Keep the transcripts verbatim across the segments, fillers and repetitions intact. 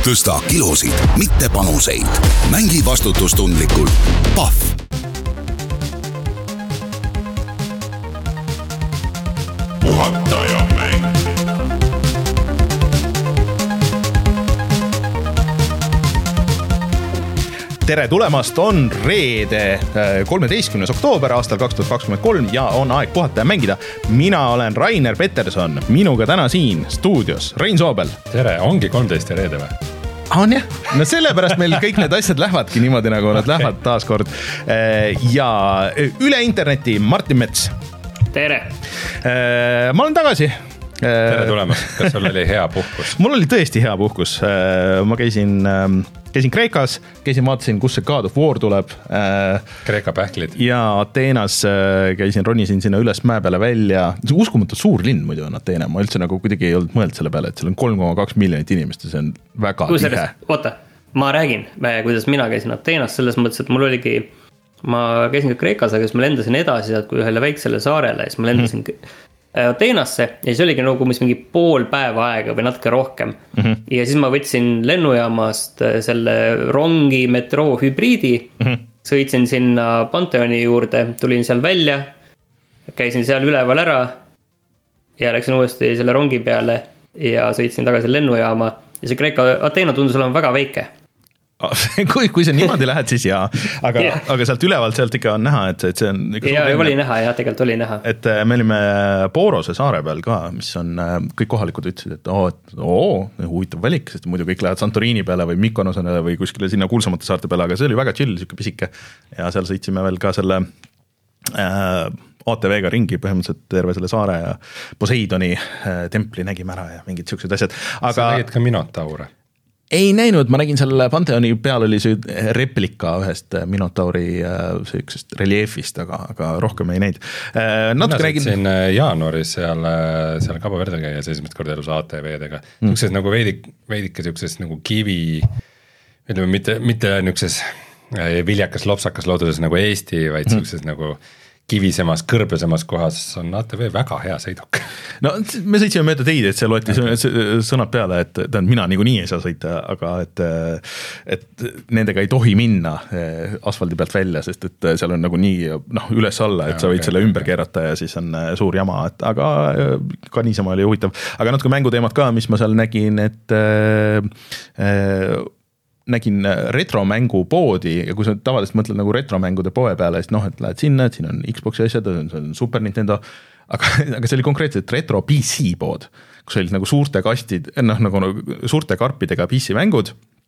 tõsta kilosid, mitte panuseid. Mängi vastutustundlikult. Pahv. Puhataja mäng. Tere tulemast, on reede kolmeteistkümnes oktoober aastal kaks tuhat kakskümmend kolm ja on aeg puhata ja mängida. Mina olen Rainer Peterson, minuga täna siin stuudios Rein Soobel. Tere, ongi kolmteist ja reede või? On jah, no sellepärast meil kõik need asjad lähevadki niimoodi, nagu nad okay. lähevad taas kord. Ja üle interneti Martin Mets. Tere. Ma olen tagasi. Tere tulemast, kas sul oli hea puhkus? Mul oli tõesti hea puhkus. Ma käisin... Käisin Kreekas, käisin vaatasin, kus see God of War tuleb. Kreeka pähklid. Ja Ateenas käisin, ronisin sinna üles mäe peale välja. See uskumatult suur linn muidu on Ateena. Ma üldse nagu kuidagi ei olnud mõeld selle peale, et seal on kolm koma kaks miljonit inimest ja see on väga Kus tihe. Oota, ma räägin, kuidas mina käisin Ateenas selles mõttes, et mul oligi, ma käisin ka Kreekas, aga siis ma lendasin edasi kui ühele väiksele saarele ja siis ma lendasin hmm. Ateenasse ja siis oligi nagu mis mingi pool päeva aega või natuke rohkem mm-hmm. ja siis ma võtsin lennujaamast selle rongi metroo hübriidi mm-hmm. sõitsin sinna Pantheoni juurde, tulin seal välja, käisin seal üleval ära ja läksin uuesti selle rongi peale ja sõitsin tagasi lennujaama ja see Kreeka Ateena tundus olema väga väike. Kui, kui see niimoodi lähed, siis jaa. Aga, yeah. aga sealt ülevalt sealt ikka on näha, et, et see on... Jaa, oli näha, jah, tegelikult oli näha. Et me olime Borose saare peal ka, mis on, kõik kohalikud ütlesid, et oo, et, oo huvitav valik, sest muidu kõik lähevad Santorini peale või Mykonosele või kuskile sinna kuulsamate saarte peale, aga see oli väga chill, siuke pisike. Ja seal sõitsime veel ka selle äh, A T V-ga ringi põhimõtteliselt terve selle saare ja Poseidoni äh, templi nägime ära ja mingid siuksed asjad. Aga... Sa nägid ka Minotaure? Ei näinud, ma nägin selle Pantheoni peal oli see replika ühest Minotauri sellisest reliefist, aga, aga rohkem ei näid. Mina sõitsin nägin... jaanuaris seal, seal Cabo Verdel käia esimest korda elus A T V-dega. Mm. Siukses nagu veidik, veidike siukses nagu kivi, ütleme mitte, mitte niukses viljakas lopsakas looduses nagu Eesti, vaid mm. siukses nagu kivisemas, kõrblesemas kohas on A T V väga hea sõiduk. No me sõitsime mööda teid, et see loeti sõnad peale, et tähendab, mina niikuinii ei saa sõita, aga et, et nendega ei tohi minna asfaldi pealt välja, sest et seal on nagu nii noh, üles alla, et ja, sa võid okay, selle ümber okay. keerata ja siis on suur jama, et, aga ka niisama oli huvitav. Aga natuke mänguteemad ka, mis ma seal nägin, et äh, nägin retromängu poodi ja kui sa tavaliselt mõtled nagu retromängude poe peale, siis noh, et lähed sinna, et siin on Xboxi asjad, on Super Nintendo, aga, aga see oli konkreetselt retro P C pood, kus olid nagu suurte kastid, noh, nagu suurte karpidega P C mängud,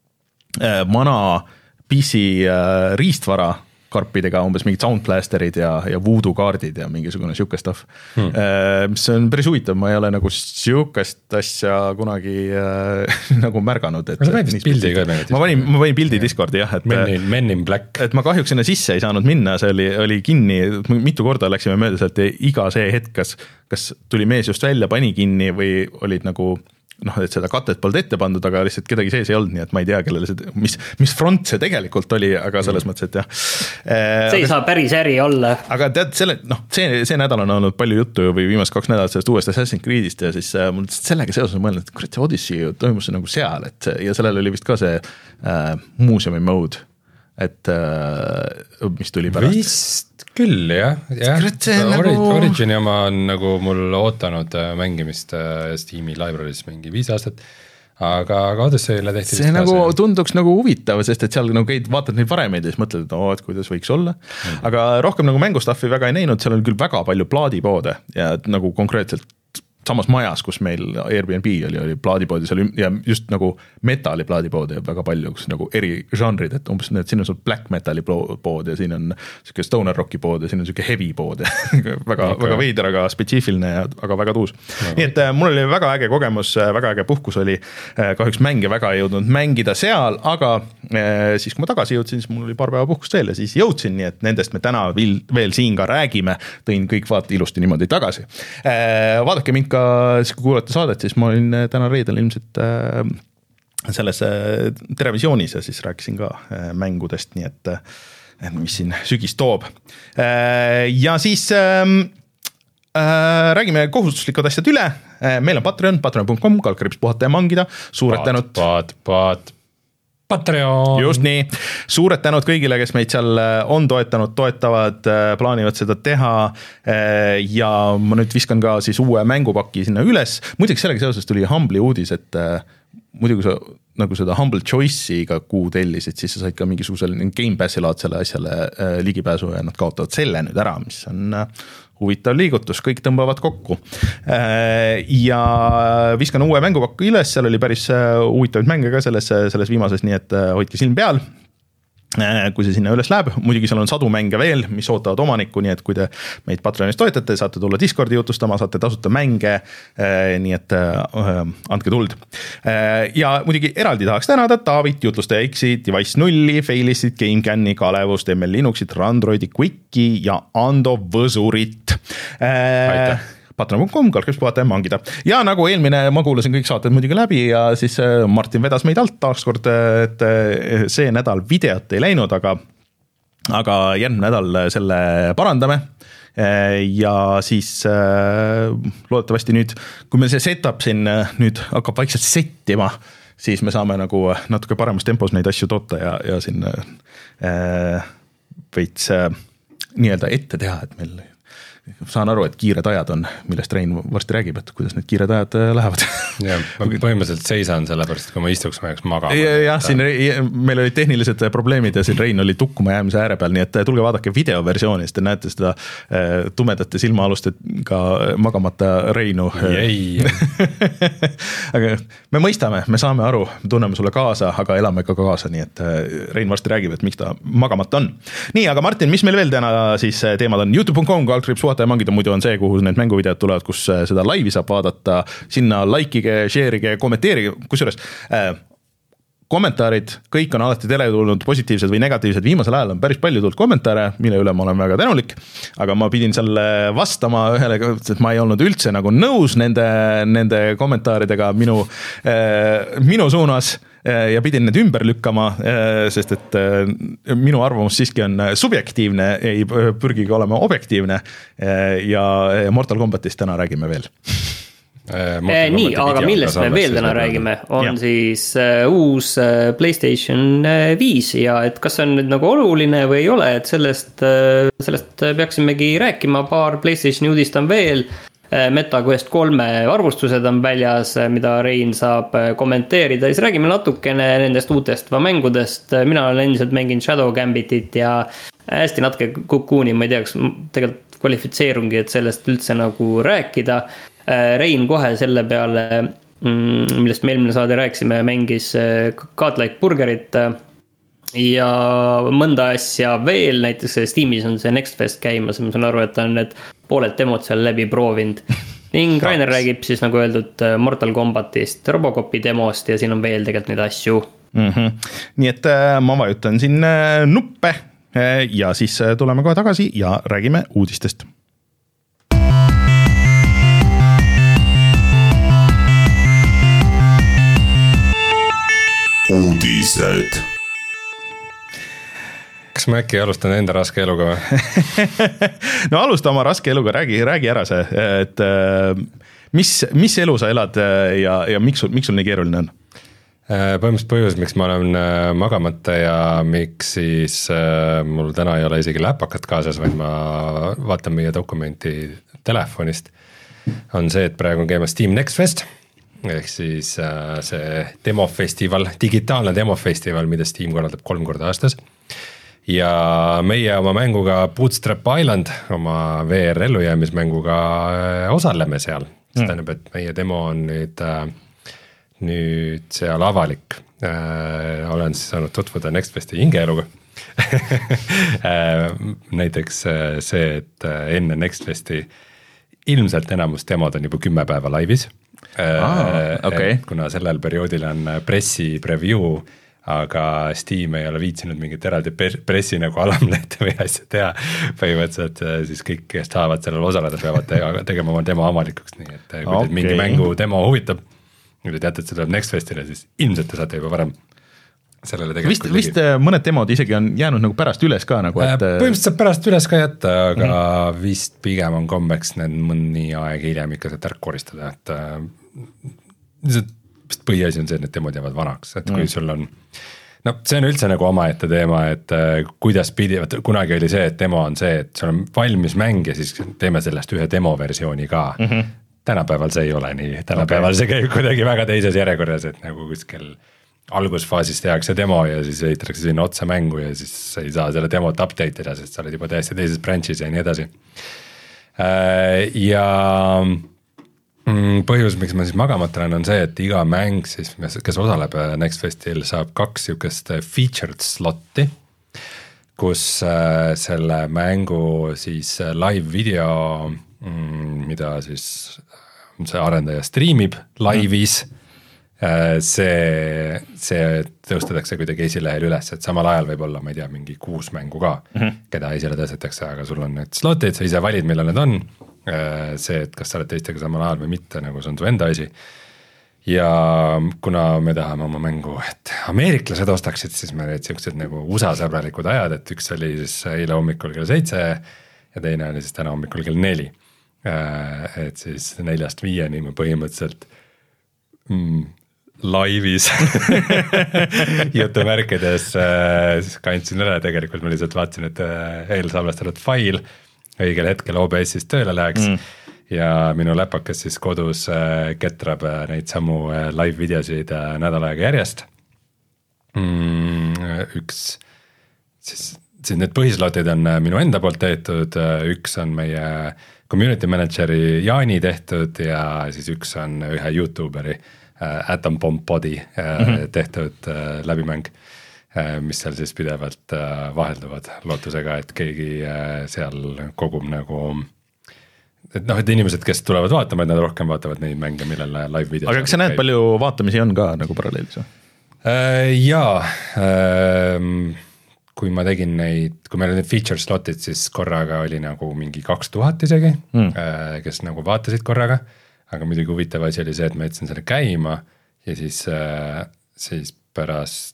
mana P C riistvara karpidega, umbes mingid soundblasterid ja, ja voodoo kaardid ja mingisugune siuke stuff. Hmm. Mis on päris huvitav, ma ei ole nagu siukest asja kunagi äh, nagu märganud. Et, ma võin pildi ka mängid. Ma võin, ma võin pildi Discordi, jah. Et, Men in, Men in Black. Et ma kahjuks sinna sisse ei saanud minna, see oli, oli kinni, mitu korda läksime mööda sealt ja iga see hetk, kas, kas tuli mees just välja, pani kinni või olid nagu... noh, et seda katet polnud ette pandud, aga lihtsalt kedagi sees ei olnud, nii et ma ei tea, kellele see, mis, mis front see tegelikult oli, aga selles mm. mõttes, et jah. See ei aga, saa päris äri olla. Aga tead, selle, noh, see, see nädal on olnud palju juttu või viimast kaks nädalat sellest uuest Assassin's Creedist ja siis äh, mul sellega seoses mõelnud, et kurat, see Odyssey toimus nagu seal, et ja sellel oli vist ka see äh, muuseumi mode, et äh, mis tuli pärast. Vist küll, jah. jah. Ori nagu... Origini oma on nagu mul ootanud mängimist Steam'i library's mingi viis aastat, aga Odyssey'le tehti see nagu see. Tunduks nagu huvitav, sest et seal nagu käid, vaatad neid varemeid ja siis mõtled, et, oh, et kuidas võiks olla. Mm. Aga rohkem nagu mängustaffi väga ei näinud, seal on küll väga palju plaadipoode ja nagu konkreetselt samas majas, kus meil Airbnb oli, oli plaadipoodi seal ja just nagu metalli plaadipoodi ja väga palju, kus nagu eri žanrid, et umbes need, siin on sul black metalli pood ja siin on siuke stoner rocki pood ja siin on siuke heavy pood väga, okay. väga veider, aga spetsiifiline ja aga väga tuus. Okay. Nii et äh, mul oli väga äge kogemus, väga äge puhkus oli, äh, kahjuks mänge väga ei jõudnud mängida seal, aga äh, siis kui ma tagasi jõudsin, siis mul oli paar päeva puhkust veel ja siis jõudsin, nii et nendest me täna veel, veel siin ka räägime, tõin kõik vaata ilusti niimoodi tagasi. Äh, vaadake mind ka, kui kuulate saadet, siis ma olin täna reedel ilmselt äh, selles äh, televisioonis ja siis rääkisin ka äh, mängudest, nii et äh, mis siin sügis toob. Äh, ja siis äh, äh, räägime kohustuslikud asjad üle, meil on Patreon, patreon punkt com, kaldkriips puhata ja mangida, suured Pat, tänud. Pat, pat, Patreon. Just nii, suured tänud kõigile, kes meid seal on toetanud, toetavad, plaanivad seda teha ja ma nüüd viskan ka siis uue mängupaki sinna üles. Muidugi sellega seoses tuli Humble'i uudis, et muidu kui sa nagu seda Humble Choice'i iga kuu tellisid, siis sa said ka mingisugusel Game Passi laadsele asjale ligipääsu ja nad kaotavad selle nüüd ära, mis on huvitav liigutus, kõik tõmbavad kokku. Ja viskan uue mängupakku üles, seal oli päris huvitavaid mänge ka selles, selles viimases, nii et hoidke silm peal, kui see sinna üles läheb. Muidugi seal on sadu mänge veel, mis ootavad omanikku, nii et kui te meid Patreonis toetate, saate tulla Discordi jutustama, saate tasuta mänge, nii et andke tuld. Ja muidugi eraldi tahaks tänada Taavit, Jutlustaja X-i, Device nulli, Failistit, GameCami, Kalevust, M L Linuxit, Randroidi, Quicki ja Ando Võsurit. Aitäh! patreon punkt com, kaldkriips puhata ja mangida. Ja nagu eelmine, ma kuulasin kõik saated muidugi läbi ja siis Martin vedas meid alt taaskord, et see nädal videot ei läinud, aga, aga järgmine nädal selle parandame. Ja siis loodetavasti nüüd, kui meil see setup siin nüüd hakkab vaikselt settima, siis me saame nagu natuke paremas tempos neid asju toota ja, ja siin veits nii-öelda ette teha, et meil saan aru, et kiired ajad on, millest Rein varsti räägib, et kuidas need kiired ajad lähevad. Ja, ma põhimõtteliselt seisan sellepärast, kui ma istuks, ma jääks magama. Ja, ja siin meil olid tehnilised probleemid ja siin Rein oli tukkuma jäämise ääre peal, nii et tulge vaadake videoversioonist, te näete seda tumedate silmaalustega magamata Reinu. Aga me mõistame, me saame aru, me tunneme sulle kaasa, aga elame ka kaasa, nii et Rein varsti räägib, et miks ta magamata on. Nii, aga Martin, mis meil veel täna siis teemad on? youtube punkt com, kaldkriips puhata ja mangida, muidu on see, kuhu need mänguvideod tulevad, kus seda laivi saab vaadata, sinna likeige, share'ige, kommenteerige, kusjuures äh, kommentaarid, kõik on alati tele tulnud positiivsed või negatiivsed, viimasel ajal on päris palju tulnud kommentaare, mille üle ma olen väga tänulik, aga ma pidin seal vastama ühele, et ma ei olnud üldse nagu nõus nende, nende kommentaaridega minu, äh, minu suunas ja pidin need ümber lükkama, sest et minu arvamus siiski on subjektiivne, ei pürgigi olema objektiivne ja Mortal Kombatist täna räägime veel. Eh, nii, aga millest me veel täna räägime, on ja. siis uh, uus uh, PlayStation viis ja et kas see on nüüd nagu oluline või ei ole, et sellest, uh, sellest peaksimegi rääkima, paar PlayStationi uudist on veel. MetaQuest kolme arvustused on väljas, mida Rein saab kommenteerida, siis räägime natukene nendest uutest mängudest. Mina olen endiselt mänginud Shadow Gambitit ja hästi natuke Cocooni, ma ei tea, kas tegelikult kvalifitseerungi, et sellest üldse nagu rääkida. Rein kohe selle peale, millest me eelmine saade rääkisime, mängis Godlike Burgerit ja mõnda asja veel, näiteks Steamis on see Next Fest käimas, ma saan aru, et on need pooled demod seal läbi proovinud. Ning Rainer räägib siis nagu öeldud Mortal Kombatist, Robocopi demost ja siin on veel tegelikult neid asju. Mm-hmm. Nii et ma vajutan siin nuppe ja siis tuleme kohe tagasi ja räägime uudistest. Uudised. Kas ma äkki alustan enda raske eluga või? No alusta oma raske eluga, räägi, räägi ära see, et mis, mis elu sa elad ja, ja miks, miks sul nii keeruline on? Põhimõtteliselt põhjus, miks ma olen magamata ja miks siis mul täna ei ole isegi läpakat kaasas, vaid ma vaatan meie dokumenti telefonist, on see, et praegu on käimas Steam Next Fest, ehk siis see demofestival, digitaalne demofestival, mida Steam korraldab kolm korda aastas. Ja meie oma mänguga Bootstrap Island, oma V R ellujäämismänguga osaleme seal. See tähendab, et meie demo on nüüd, nüüd seal avalik. Olen siis saanud tutvuda Nextfesti hingeeluga. Näiteks see, et enne Nextfesti ilmselt enamus demod on juba kümme päeva laivis. Ah, okay. Kuna sellel perioodil on pressi preview, aga Steam ei ole viitsinud mingit eraldi pressi nagu alamlehte või asja teha. Põhimõtteliselt siis kõik, kes tahavad sellel osaleda, peavad tegema oma demo avalikuks, nii et kui okay. mingi mängu demo huvitab, kui te teate, et see tuleb Next Festile, siis ilmselt te saate juba varem. sellele vist, vist mõned demod isegi on jäänud nagu pärast üles ka nagu, et põhimõtteliselt saab pärast üles ka jätta, aga mm-hmm. vist pigem on kombeks need mõni aeg hiljem ikka sealt ära koristada, et vist põhiasi on see, et need demod jäävad vanaks, et kui mm. sul on no see on üldse nagu omaette teema, et kuidas pidi, kunagi oli see, et demo on see, et sul on valmis mäng ja siis teeme sellest ühe demo versiooni ka mm-hmm. tänapäeval see ei ole nii, tänapäeval okay. see käib kuidagi väga teises järjekorras, et nagu kuskil algusfaasis tehakse demo ja siis ehitatakse sinna otsa mängu ja siis ei saa selle demot update ida, sest sa oled juba täiesti teises branch'is ja nii edasi. Ja põhjus, miks ma siis magamata olen, on see, et iga mäng siis, kes osaleb Next Festil, saab kaks sihukest featured slotti, kus selle mängu siis live video, mida siis see arendaja streamib laivis, see, see tõustatakse kuidagi esilehel üles, et samal ajal võib olla, ma ei tea, mingi kuus mängu ka, mm-hmm. keda esile tõstetakse, aga sul on need slotid, sa ise valid, millal need on, see, et kas sa oled teistega samal ajal või mitte, nagu see on su enda asi. Ja kuna me tahame oma mängu, et ameeriklased ostaksid, siis me need siuksed nagu U S A-sõbralikud ajad, et üks oli siis eile hommikul kell seitse ja teine oli siis täna hommikul kell neli. Et siis neljast viieni me põhimõtteliselt mm, laivis jutumärkides siis kandsin üle, tegelikult ma lihtsalt vaatasin, et eelsalvestatud fail õigel hetkel O B S-ist tööle läheks mm. ja minu läpakas siis kodus ketrab neid samu live videosid nädal aega järjest. Mm, üks, siis, siis need põhislotid on minu enda poolt tehtud, üks on meie community manageri Jaani tehtud ja siis üks on ühe YouTuberi Atom Bomb Body mm-hmm. tehtud läbimäng, mis seal siis pidevalt vahelduvad lootusega, et keegi seal kogub nagu, et noh, et inimesed, kes tulevad vaatama, et nad rohkem vaatavad neid mänge, millel live videos. aga kas sa näed, palju vaatamisi on ka nagu paralleelis? Jaa, kui ma tegin neid, kui meil olid feature slotid, siis korraga oli nagu mingi kaks tuhat isegi, mm. kes nagu vaatasid korraga, aga muidugi huvitav asi oli see, et ma jätsin selle käima ja siis, siis pärast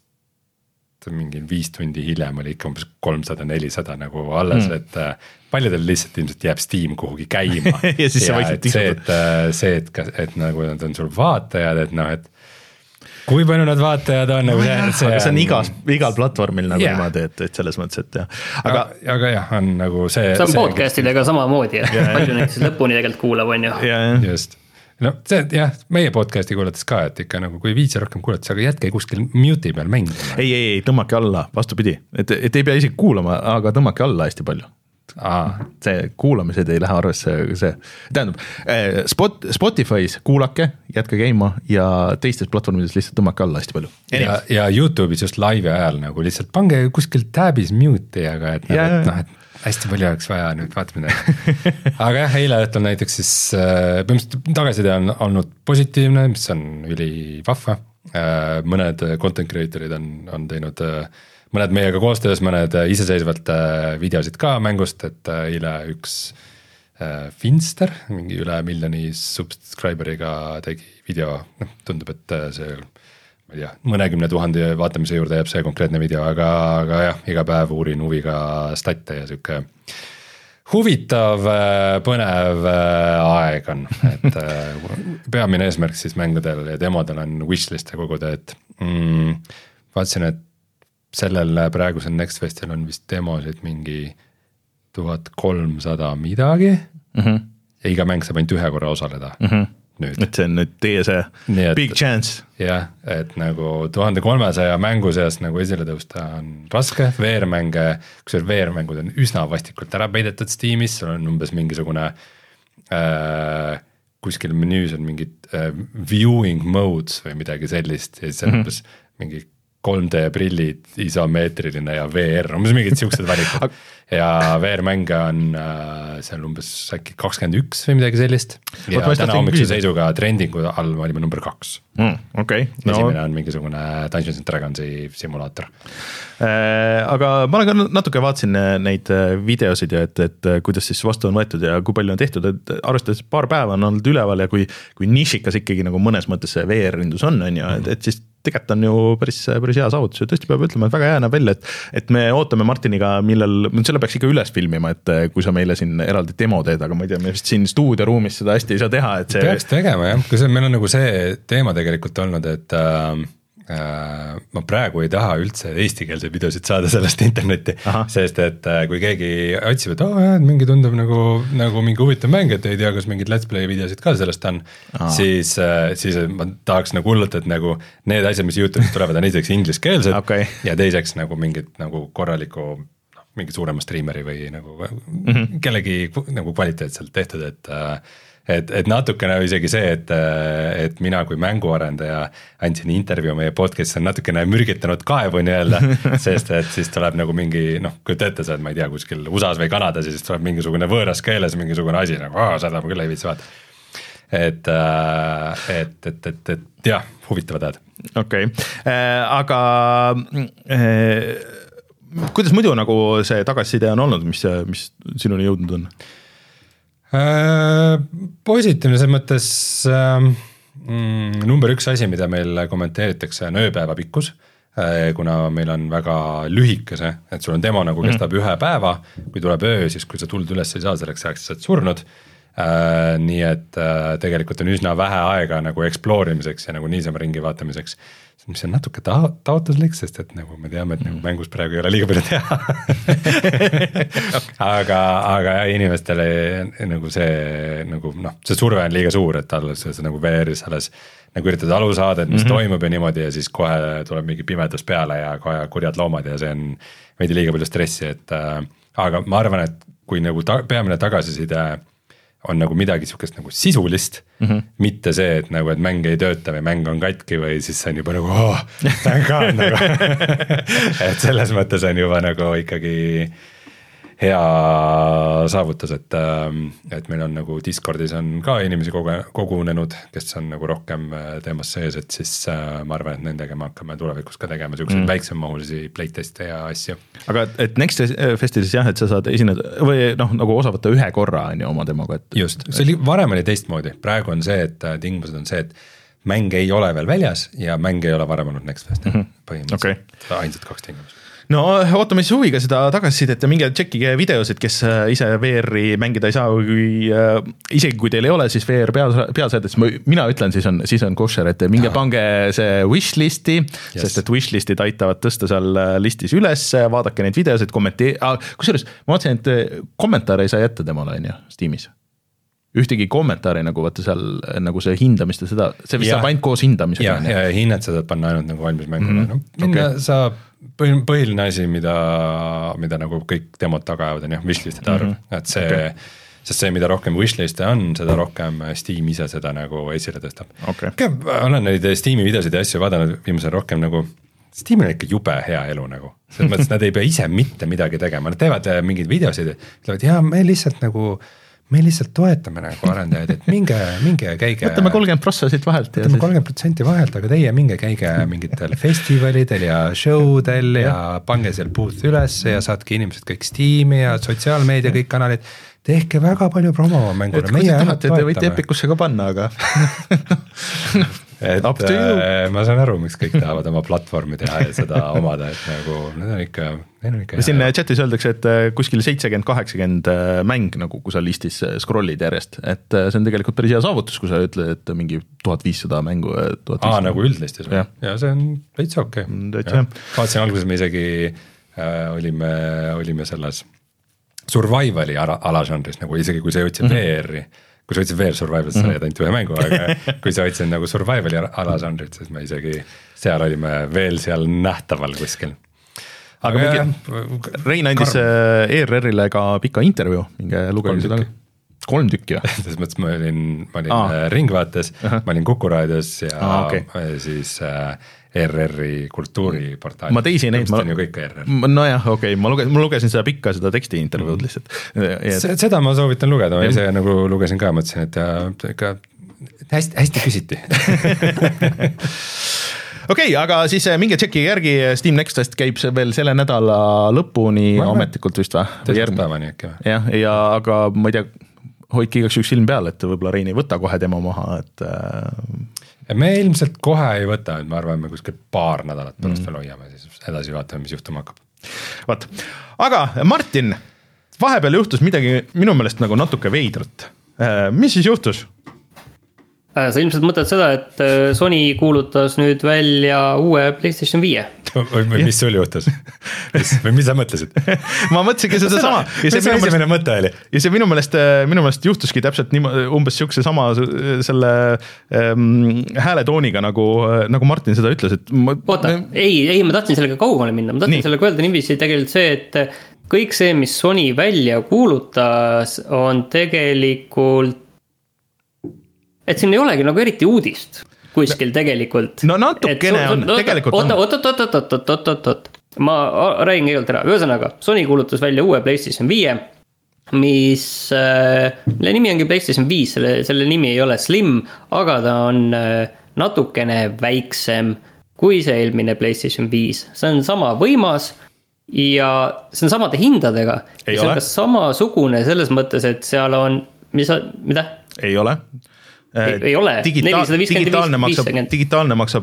mingi viis tundi hiljem oli ikka umbes kolmsada nelisada nagu alles, mm. et paljudel lihtsalt ilmselt jääb Steam kuhugi käima. ja siis ja, et see, et, see, et, et, et nagu nad on sul vaatajad, et noh, et kui palju nad vaatajad on nagu no, see, see, aga see on igas, igal platvormil nagu yeah. niimoodi, et, et selles mõttes, et jah. Aga, aga jah, on nagu see see on see, podcastidega samamoodi, et yeah. palju neid siis lõpuni tegelikult kuulab, on ju yeah. just. No see, jah, meie podcasti kuulates ka, et ikka nagu kui viitsi rohkem kuulates, aga jätke kuskil mute'i peal mängima. Ei, ei, ei, tõmmake alla, vastupidi, et, et ei pea isegi kuulama, aga tõmmake alla hästi palju. Aa, see kuulamised ei lähe arvesse, see tähendab, Spot, Spotify's kuulake, jätke käima ja teistes platvormides lihtsalt tõmmake alla hästi palju. Ja, ja YouTube'is just live ajal nagu lihtsalt pange kuskil tab'is mute'i, aga et, ja, nagu, et noh, et hästi palju oleks vaja nüüd vaata midagi. Aga jah, eile õhtul näiteks siis põhimõtteliselt tagasiside on olnud positiivne, mis on üli vahva. Mõned content creatorid on, on teinud mõned meiega koostöös, mõned iseseisvalt videosid ka mängust, et eile üks Finster, mingi üle miljoni subscriberiga tegi video, noh, tundub, et see ma ei tea, mõnekümne tuhande vaatamise juurde jääb see konkreetne video, aga, aga jah, iga päev uurin huviga statte ja siuke huvitav, põnev aeg on, et peamine eesmärk siis mängudel ja demodel on wishlist'e koguda, et mm, vaatasin, et sellel praegusel Next Festil on vist demosid mingi tuhat kolmsada midagi mm-hmm. ja iga mäng saab ainult ühe korra osaleda mm-hmm. nüüd. Et see on nüüd teie see et, big chance. Jah, et nagu tuhande kolmesaja mängu seast nagu esile tõusta on raske, V R-mänge, kusjuures V R-mängud on üsna vastikult ära peidetud Steamis, sul on umbes mingisugune äh, kuskil menüüs on mingid äh, viewing modes või midagi sellist ja siis on mm-hmm. umbes mingi kolm D prillid, isomeetriline ja V R, umbes mingid siuksed valikud. Ja V R-mänge on äh, seal umbes äkki kakskümmend üks või midagi sellist. Ja täna hommikuse seisuga trendingu all me olime number kaks. Mm, okay. no. Esimene on mingisugune Dungeons and Dragonsi simulaator. Äh, aga ma olen ka natuke vaatasin neid videosid ja et, et kuidas siis vastu on võetud ja kui palju on tehtud, et arvestades paar päeva on olnud üleval ja kui, kui nišikas ikkagi nagu mõnes mõttes see V R-indus on, on ju, et, et siis tegelikult on ju päris, päris hea saavutus ja tõesti peab ütlema, et väga hea näeb välja, et, et me ootame Martiniga, millal, selle peaks ikka üles filmima, et kui sa meile siin eraldi demo teed, aga ma ei tea, me vist siin stuudioruumis seda hästi ei saa teha, et see peaks tegema jah, kui see, meil on nagu see teema tegelikult olnud, et äh, äh, ma praegu ei taha üldse eestikeelseid videosid saada sellest internetti, Aha. sest et äh, kui keegi otsib, et oh, jah, mingi tundub nagu, nagu mingi huvitav mäng, et ei tea, kas mingid let's play videosid ka sellest on, siis, äh, siis ma tahaks nagu hullult, et nagu need asjad, mis YouTube'is tulevad, on esiteks ingliskeelsed okay. ja teiseks nagu mingid nagu korraliku mingi suurema striimeri või nagu mm-hmm. kellegi nagu kvaliteetselt tehtud, et et, et natukene isegi see, et, et mina kui mänguarendaja andsin intervjuu meie podcast'is on natukene mürgitanud kaevu nii-öelda, sest et siis tuleb nagu mingi, noh, kui te ette saad, ma ei tea, kuskil U S A-s või Kanadas ja siis tuleb mingisugune võõras keeles mingisugune asi nagu, seda ma küll ei viitsi vaata. Et, et, et, et, et jah, huvitavad ajad. Okei okay. äh,, aga äh, kuidas muidu nagu see tagasiside on olnud, mis, mis sinuni jõudnud on? Äh, positiivne selles mõttes äh, mm, number üks asi, mida meil kommenteeritakse on ööpäeva pikkus, äh, kuna meil on väga lühikese, et sul on demo nagu kestab mm. ühe päeva, kui tuleb öö, siis kui sa tuld üles ei saa, selleks ajaks sa oled surnud, äh, nii et äh, tegelikult on üsna vähe aega nagu exploorimiseks ja nagu niisama ringi vaatamiseks, mis on natuke ta- taotluslik, sest et nagu me teame, et nagu mängus praegu ei ole liiga palju teha aga, aga jah, inimestele nagu see nagu noh, see surve on liiga suur, et alles see nagu V R-is alles nagu üritad alu saada, et mis mm-hmm. toimub ja niimoodi ja siis kohe tuleb mingi pimedus peale ja kohe kurjad loomad ja see on veidi liiga palju stressi, et äh, aga ma arvan, et kui nagu ta- peamine tagasiside on nagu midagi sihukest nagu sisulist, mm-hmm. mitte see, et nagu, et mäng ei tööta või mäng on katki või siis see on juba nagu oh, thank God nagu et selles mõttes on juba nagu ikkagi hea saavutus, et, et meil on nagu Discordis on ka inimesi kogu, kogunenud, kes on nagu rohkem teemas sees, et siis ma arvan, et nendega me hakkame tulevikus ka tegema selliseid mm. väiksemahulisi playteste ja asju. Aga et Next Festivalis jah, et sa saad esineda või noh, nagu osa võtta ühe korra on ju oma demoga. Et... just, see oli, varem oli teistmoodi, praegu on see, et tingimused on see, et mäng ei ole veel väljas ja mäng ei ole varem olnud Next Festival mm-hmm. põhimõtteliselt okay. ainsad kaks tingimust. No ootame siis huviga seda tagasisidet ja minge tšekkige videosid, kes ise V R-i mängida ei saa või äh, isegi kui teil ei ole, siis V R peaseadet, siis mina ütlen, siis on, siis on kosher, et minge pange see wishlisti, yes. sest et wishlistid aitavad tõsta seal listis üles, vaadake neid videosid, kommentee-, ah, kusjuures ma mõtlesin, et kommentaare ei saa jätta temale, on ju, Steamis. Ühtegi kommentaari nagu vaata seal nagu see hindamist ja seda, see vist saab ainult koos hindamisega. Ja, ja, ja hinnad sa saad panna ainult nagu valmis mängule. Mm-hmm. No, minna okay. saab põhiline asi, mida, mida nagu kõik demod taga jäävad, on jah, wishlistide arv, mm-hmm. et see, okay. sest see, mida rohkem wishliste on, seda rohkem Steam ise seda nagu esile tõstab. Okay. Olen neid Steam'i videosid ja asju vaadanud viimasel rohkem nagu, Steam on ikka jube hea elu nagu, selles mõttes nad ei pea ise mitte midagi tegema, nad teevad mingeid videosid, ütlevad, jaa, me lihtsalt nagu me lihtsalt toetame nagu arendajaid, et minge, minge käige. Võtame kolmkümmend protsenti siit vahelt. Võtame kolmkümmend protsenti vahelt, aga teie minge käige mingitel festivalidel ja showdel ja pange seal booth üles ja saatke inimesed kõik Steam'i ja sotsiaalmeedia kõik kanalid. Tehke väga palju promo mängule. Et kui te tahate, te võite Epicusse ka panna, aga et äh, ma saan aru, miks kõik tahavad oma platvormi teha ja seda omada, et nagu need on ikka, need on ikka siin chatis öeldakse, et kuskil seitsekümmend kaheksakümmend mäng nagu, kui sa listis scrollid järjest, et see on tegelikult päris hea saavutus, kui sa ütled, et mingi tuhat viissada mängu tuhat viissada. Aa, nagu üldlistis või? Ja. ja see on veits okei okay. Vaatsin alguses me isegi äh, olime, olime selles survivali alažanris, nagu isegi kui sa jõudsid mm-hmm. V R-i, kui sa võtsid V R Survivalit, sa leiad ainult ühe mängu, aga kui sa võtsid nagu survivali alažanrit, siis me isegi seal olime veel seal nähtaval kuskil. Aga, aga mingi, Rein andis E R R-ile ka pika intervjuu, minge lugege seda. Kolm tükki või? Selles mõttes ma olin, ma olin ah. Ringvaates, uh-huh. ma olin Kuku raadios ja ah, okay. siis äh, E R R-i kultuuriportaali. Ma teisi neid, ma, ma... no jah, okei, okay. ma, lugesin, ma lugesin seda pikka, seda teksti intervjuud lihtsalt. Et... seda ma soovitan lugeda, ma ise nagu lugesin ka, mõtlesin, et ja, ikka hästi, hästi küsiti. okei okay,, aga siis minge tšeki järgi, Steam Next Fest käib see veel selle nädala lõpuni ma ametlikult vist või? Teisest päevani äkki või? jah, ja aga ma ei tea, hoidki igaks üks silm peal, et võib-olla Rein ei võta kohe tema maha, et me ilmselt kohe ei võta, et ma arvan, me kuskil paar nädalat pärast mm. veel hoiame, siis edasi vaatame, mis juhtuma hakkab. Vaat, aga Martin, vahepeal juhtus midagi minu meelest nagu natuke veidrat. Mis siis juhtus? Sa ilmselt mõtled seda, et Sony kuulutas nüüd välja uue PlayStation viie. Või mis sul juhtus? Või mis sa mõtlesid? Ma mõtlesingi seda sama. Mis see esimene mõte oli? Ja see minu meelest, minu meelest juhtuski täpselt nii, umbes siukse sama selle ähm, hääletooniga, nagu, nagu Martin seda ütles. Et ma, Oota, me... ei, ei, ma tahtsin sellega kaugemale minna. Ma tahtsin nii. sellega öelda niiviisi tegelikult see, et kõik see, mis Sony välja kuulutas, on tegelikult et siin ei olegi nagu eriti uudist kuskil tegelikult. No natukene on, tegelikult on. Oot, oot, oot, oot, oot, oot, oot, oot. Ma räägin kõigelt ära. Ühesõnaga, Sony kuulutas välja uue PlayStation viie, mis, mille nimi ongi PlayStation viis, selle, selle nimi ei ole Slim, aga ta on natukene väiksem kui see eelmine PlayStation viis. See on sama võimas ja see on samade hindadega. Ei see ole. on samasugune selles mõttes, et seal on, mis, mida? Ei ole. Ei, ei ole, Digitaal, digitaalne maksab, digitaalne maksab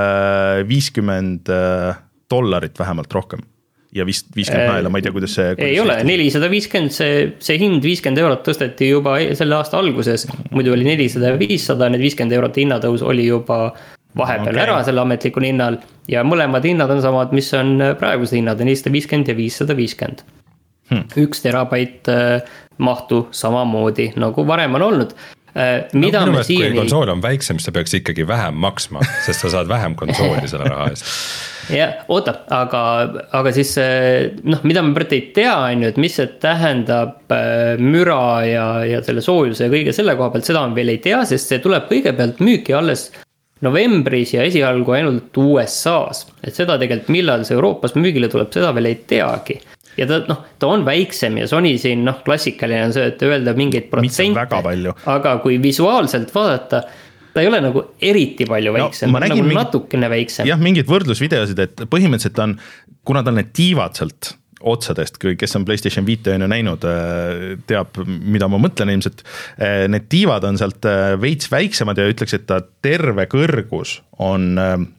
viiskümmend dollarit vähemalt rohkem ja viiskümmend naela, ma ei tea, kuidas see... Ei ole, nelisada viiskümmend, see, see hind viiskümmend eurot tõsteti juba selle aasta alguses, muidu oli nelisada viissada, need viiskümmend eurot hinnatõus oli juba vahepeal okay. ära selle ametlikul hinnal ja mõlemad hinnad on samad, mis on praegused hinnad, nelisada viiskümmend ja viissada viiskümmend. Hmm. Üks terabait mahtu samamoodi, nagu varem on olnud. Mida no, me siiani... Kui konsool on väiksem, sa peaks ikkagi vähem maksma, sest sa saad vähem konsooli selle raha eest. Ja, oota, aga, aga siis noh, mida me praegu ei tea, on ju, et mis see tähendab müra ja, ja selle soojuse ja kõige selle koha pealt, seda on veel ei tea, sest see tuleb kõigepealt müüki alles novembris ja esialgu ainult U S A-s. Et seda tegelikult millal see Euroopas müügile tuleb, seda veel ei teagi. Ja ta, noh, ta on väiksem ja Sony siin noh, klassikaline on see, et öelda mingeid protsente, aga kui visuaalselt vaadata, ta ei ole nagu eriti palju väiksem, no, nagu mingi, natukene väiksem. Jah, mingid võrdlusvideosid, et põhimõtteliselt on, kuna ta on need tiivad sealt otsadest, kes on PlayStation viite on ju näinud, teab, mida ma mõtlen ilmselt, need tiivad on sealt veits väiksemad ja ütleks, et ta terve kõrgus on...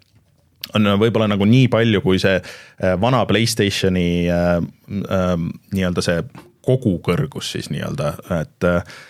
on võib-olla nagu nii palju, kui see vana PlayStationi äh, äh, nii-öelda see kogu kõrgus siis nii-öelda, et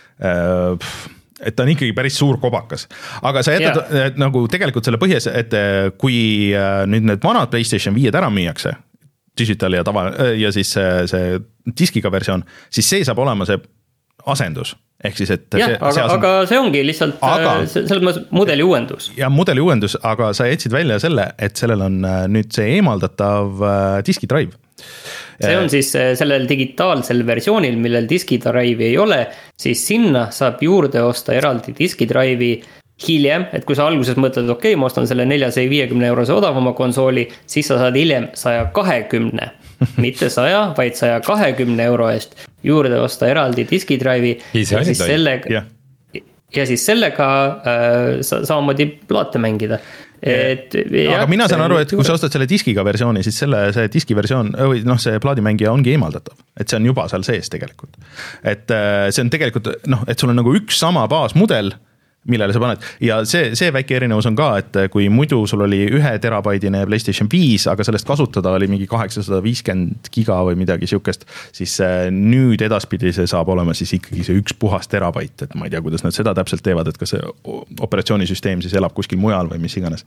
äh, et ta on ikkagi päris suur kobakas. Aga sa jätad yeah. nagu tegelikult selle põhjas, et kui nüüd need vanad PlayStation viied ära müüakse, digital ja tava ja siis see, see diskiga versioon, siis see saab olema see asendus. Ehk siis, et jah, see, aga, see asend... aga see ongi lihtsalt aga, selles mõttes mudeli uuendus. Ja mudeli uuendus, aga sa jätsid välja selle, et sellel on nüüd see eemaldatav diskidrive. See on siis sellel digitaalsel versioonil, millel diskidrive'i ei ole, siis sinna saab juurde osta eraldi diskidrive'i hiljem, et kui sa alguses mõtled, okei, okay, ma ostan selle neljsasaja viiekümne eurose odavama konsooli, siis sa saad hiljem saja kahekümne, mitte saja, vaid saja kahekümne euro eest juurde osta eraldi diskidrive'i ja siis sellega, yeah. ja siis sellega äh, sa, samamoodi plaate mängida. Et, ja, aga mina saan aru, et kui sa ostad selle diskiga versiooni, siis selle, see diskiversioon, või noh, see plaadimängija ongi eemaldatav, et see on juba seal sees tegelikult. Et äh, see on tegelikult, noh, et sul on nagu üks sama baasmudel, millele sa paned. Ja see, see väike erinevus on ka, et kui muidu sul oli ühe terabaidine PlayStation viis, aga sellest kasutada oli mingi kaheksasada viiskümmend giga või midagi siukest, siis nüüd edaspidi see saab olema siis ikkagi see üks puhas terabait, et ma ei tea, kuidas nad seda täpselt teevad, et kas see operatsioonisüsteem siis elab kuskil mujal või mis iganes.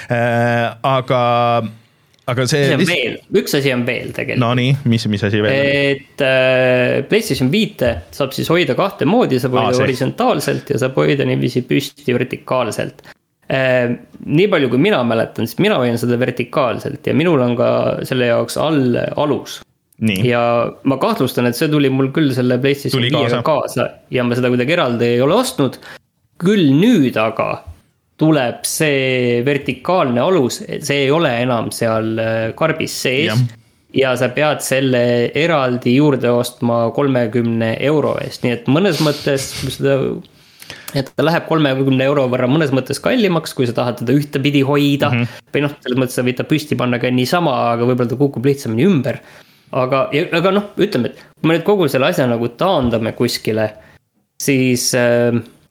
Aga... aga see... see on veel, üks asi on veel tegelikult. No nii, mis, mis asi veel? Et äh, PlayStation viite saab siis hoida kahte moodi, saab hoida Aa, horisontaalselt ja saab hoida niiviisi püsti vertikaalselt. Äh, nii palju kui mina mäletan, siis mina hoian seda vertikaalselt ja minul on ka selle jaoks all alus. Nii. Ja ma kahtlustan, et see tuli mul küll selle PlayStation viiega kaasa ja ma seda kuidagi eraldi ei ole ostnud. Küll nüüd aga tuleb see vertikaalne alus, see ei ole enam seal karbis sees ja, ja sa pead selle eraldi juurde ostma kolmekümne euro eest, nii et mõnes mõttes seda, et ta läheb kolmekümne euro võrra mõnes mõttes kallimaks, kui sa tahad teda ühtepidi hoida mm -hmm. või noh, selles mõttes sa võid ta püsti panna ka niisama, aga võib-olla ta kukub lihtsamini ümber, aga, aga noh, ütleme, et kui me nüüd kogu selle asja nagu taandame kuskile, siis äh,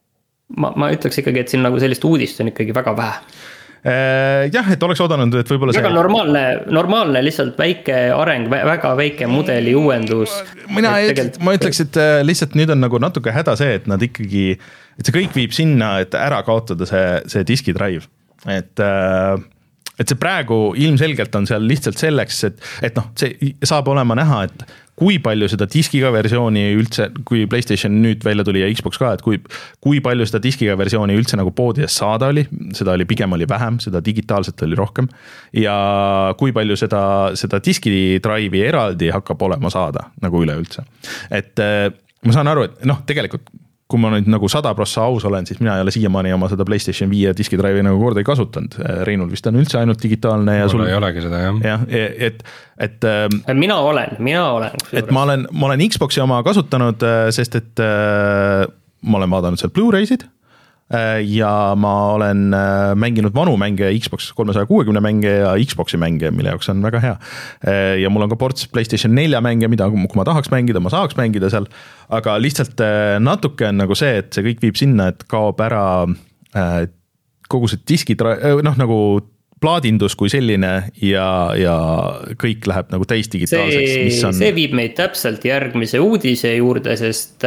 ma, ma ütleks ikkagi, et siin nagu sellist uudist on ikkagi väga vähe. Jah, et oleks oodanud, et võib-olla väga see... normaalne, normaalne lihtsalt väike areng, väga väike mudeli uuendus. Mina et tegelt... ma ütleks, et lihtsalt nüüd on nagu natuke häda see, et nad ikkagi, et see kõik viib sinna, et ära kaotada see, see diskidrive. Et, et see praegu ilmselgelt on seal lihtsalt selleks, et, et noh, see saab olema näha, et kui palju seda diskiga versiooni üldse, kui PlayStation nüüd välja tuli ja Xbox ka, et kui, kui palju seda diskiga versiooni üldse nagu poodides saada oli, seda oli pigem oli vähem, seda digitaalselt oli rohkem ja kui palju seda, seda diskidrive'i eraldi hakkab olema saada nagu üleüldse. Et ma saan aru, et noh, tegelikult kui ma nüüd nagu sada prossa aus olen, siis mina ei ole siiamaani oma seda PlayStation viie diskidrive'i nagu korda ei kasutanud. Reinul vist on üldse ainult digitaalne ja mul sul... ei olegi seda, jah. jah, et, et mina olen, mina olen. Et ma olen, ma olen Xboxi oma kasutanud, sest et ma olen vaadanud seal Blu-raysid ja ma olen mänginud vanu mänge, Xbox kolmesaja kuuekümne mänge ja Xboxi mänge, mille jaoks on väga hea. Ja mul on ka ports PlayStation nelja mänge, mida kui ma tahaks mängida, ma saaks mängida seal, aga lihtsalt natuke on nagu see, et see kõik viib sinna, et kaob ära kogu see diski, noh nagu plaadindus kui selline ja, ja kõik läheb nagu täis digitaalseks, see, mis on... see viib meid täpselt järgmise uudise juurde, sest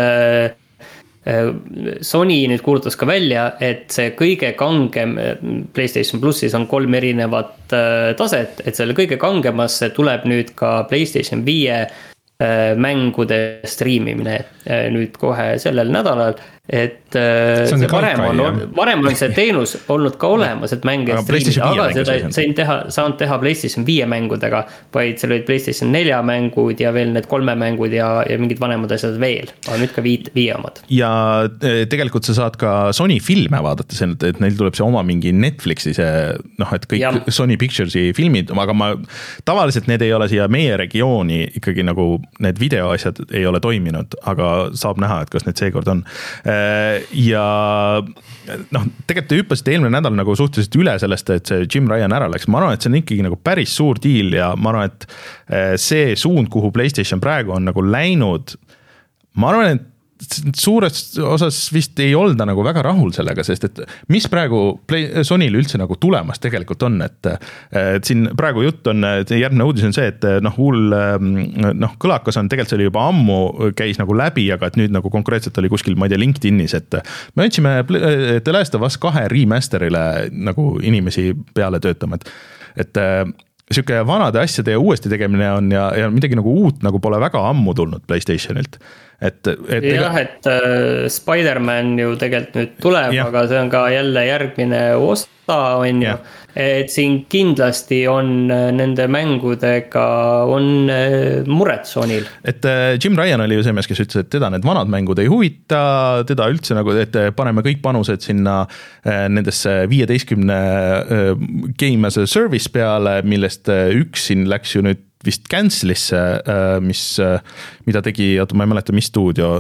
Sony nüüd kuulutas ka välja, et see kõige kangem PlayStation Plussis on kolm erinevat taset, et selle kõige kangemasse tuleb nüüd ka PlayStation viie mängude striimimine nüüd kohe sellel nädalal, et see see varem, on, varem on see teenus olnud ka olemas, et mänge striimida, aga seda sain teha, saanud teha PlayStation viie mängudega, vaid seal olid PlayStation nelja mängud ja veel need kolme mängud ja, ja mingid vanemad asjad veel, aga nüüd ka viie, viie omad. Ja tegelikult sa saad ka Sony filme vaadata, et neil tuleb see oma mingi Netflixi see, noh, et kõik ja. Sony Picturesi filmid, aga ma tavaliselt need ei ole siia meie regiooni ikkagi nagu need videoasjad ei ole toiminud, aga saab näha, et kas need seekord on. Ja noh, tegelikult te hüppasite eelmine nädal nagu suhteliselt üle sellest, et see Jim Ryan ära läks. Ma arvan, et see on ikkagi nagu päris suur deal ja ma arvan, et see suund, kuhu PlayStation praegu on nagu läinud, ma arvan, et suures osas vist ei olda nagu väga rahul sellega, sest et mis praegu Play, Sonyl üldse nagu tulemas tegelikult on, et, et siin praegu jutt on, järgmine uudis on see, et noh, hull noh, kõlakas on, tegelikult see oli juba ammu käis nagu läbi, aga et nüüd nagu konkreetselt oli kuskil, ma ei tea, LinkedInis, et me andsime The Last of Us kahe remasterile nagu inimesi peale töötama, et, et siuke vanade asjade ja uuesti tegemine on ja, ja midagi nagu uut nagu pole väga ammu tulnud PlayStationilt. Et, et jah, et äh, Spider-Man ju tegelikult nüüd tuleb, ja. Aga see on ka jälle järgmine osta, on ju. Et siin kindlasti on nende mängudega on muret Sonyl. Et äh, Jim Ryan oli ju see mees, kes ütles, et teda need vanad mängud ei huvita, teda üldse nagu, et paneme kõik panused sinna äh, nendesse viieteistkümne äh, game as a service peale, millest äh, üks siin läks ju nüüd vist cancelisse, mis, mida tegi, ma ei mäleta, mis stuudio,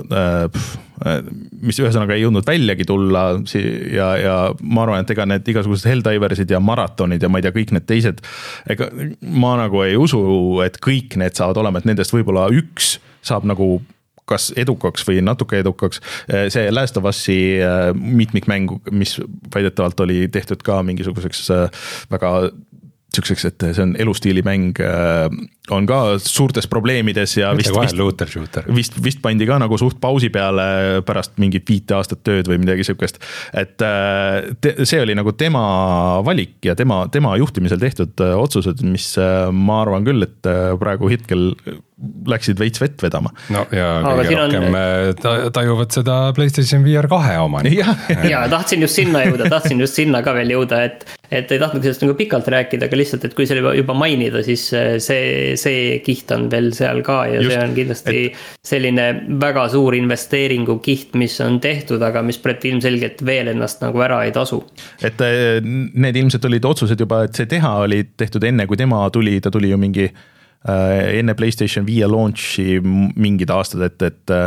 mis ühesõnaga ei jõudnud väljagi tulla ja, ja ma arvan, et ega need igasugused Helldiversid ja maratonid ja ma ei tea, kõik need teised, ega ma nagu ei usu, et kõik need saavad olema, et nendest võib-olla üks saab nagu kas edukaks või natuke edukaks, see Last of Us'i mitmikmängu, mis väidetavalt oli tehtud ka mingisuguseks väga sükseks, et see on elustiili mäng, on ka suurtes probleemides ja vist, vist, vist, vist pandi ka nagu suht pausi peale pärast mingit viite aastat tööd või midagi sükest, et te, see oli nagu tema valik ja tema, tema juhtimisel tehtud otsused, mis ma arvan küll, et praegu hetkel läksid veits vett vedama. No ja kõige rohkem on... tajuvad seda PlayStation V R kahe omani. Ja, ja tahtsin just sinna jõuda, tahtsin just sinna ka veel jõuda, et, et ei tahtnud sellest nagu pikalt rääkida, aga lihtsalt, et kui selle juba mainida, siis see, see kiht on veel seal ka ja just, see on kindlasti et... selline väga suur investeeringu kiht, mis on tehtud, aga mis praegu ilmselgelt veel ennast nagu ära ei tasu. Et need ilmselt olid otsused juba, et see teha oli tehtud enne, kui tema tuli, ta tuli ju mingi enne PlayStation viie launchi mingid aastad, et, et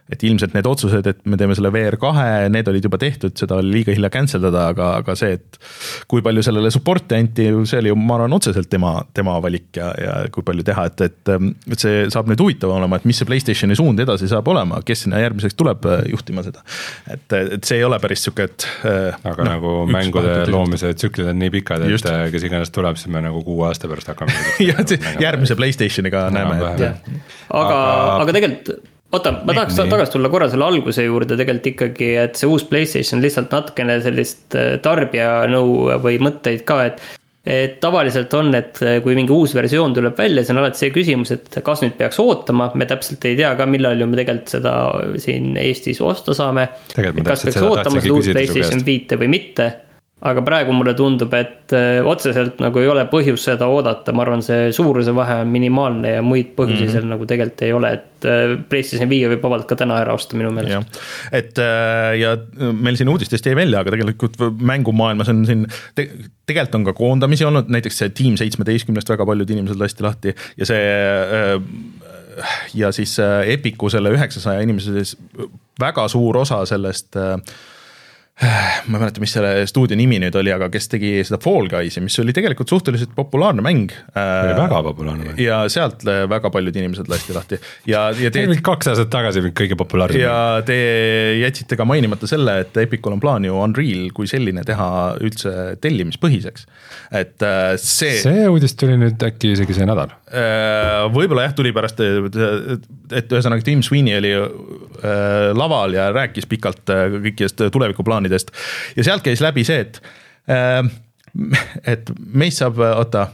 et ilmselt need otsused, et me teeme selle V R kahe, need olid juba tehtud, seda oli liiga hilja canceldada, aga, aga see, et kui palju sellele support'i anti, see oli ju, ma arvan, otseselt tema, tema valik ja, ja kui palju teha, et, et, et see saab nüüd huvitav olema, et mis see PlayStationi suund edasi saab olema, kes sinna järgmiseks tuleb juhtima seda. Et, et see ei ole päris siuke, et aga no, nagu mängude loomise tsüklid on nii pikad, et just. Kes iganes tuleb, siis me nagu kuue aasta pärast hakkame ja, järgmise PlayStationiga näeme. Aga, aga, aga tegelikult oota, ma tahaks tagasi tulla korra selle alguse juurde tegelikult ikkagi, et see uus PlayStation lihtsalt natukene sellist tarbija nõu või mõtteid ka, et, et tavaliselt on, et kui mingi uus versioon tuleb välja, see on alati see küsimus, et kas nüüd peaks ootama, me täpselt ei tea ka, millal ju me tegelikult seda siin Eestis osta saame, kas peaks ootama seda uus PlayStation viite või mitte. Aga praegu mulle tundub, et otseselt nagu ei ole põhjus seda oodata, ma arvan, see suuruse vahe on minimaalne ja muid põhjusi mm-hmm. seal nagu tegelikult ei ole, et PlayStation viie võib vabalt ka täna ära osta minu meelest. Et ja meil siin uudistest jäi välja, aga tegelikult mängumaailmas on siin, te, tegelikult on ka koondamisi olnud, näiteks see Team seitsmeteistkümnest väga paljud inimesed lasti lahti ja see ja siis Epiku selle üheksasaja inimeses väga suur osa sellest ma ei mäleta, mis selle stuudio nimi nüüd oli, aga kes tegi seda Fall Guysi, mis oli tegelikult suhteliselt populaarne mäng. Oli väga populaarne mäng. Ja sealt väga paljud inimesed lasti lahti. Ja, ja te, kaks aastat tagasi kõige populaarsem. Ja te jätsite ka mainimata selle, et Epicul on plaan ju Unreal kui selline teha üldse tellimispõhiseks. Et see... See uudist tuli nüüd äkki isegi see nädal. Võib-olla jah, tuli pärast, et ühesõnaga Tim Sweeney oli laval ja rääkis pikalt kõikidest tulevikuplaanidest ja sealt käis läbi see, et et meist saab, oota,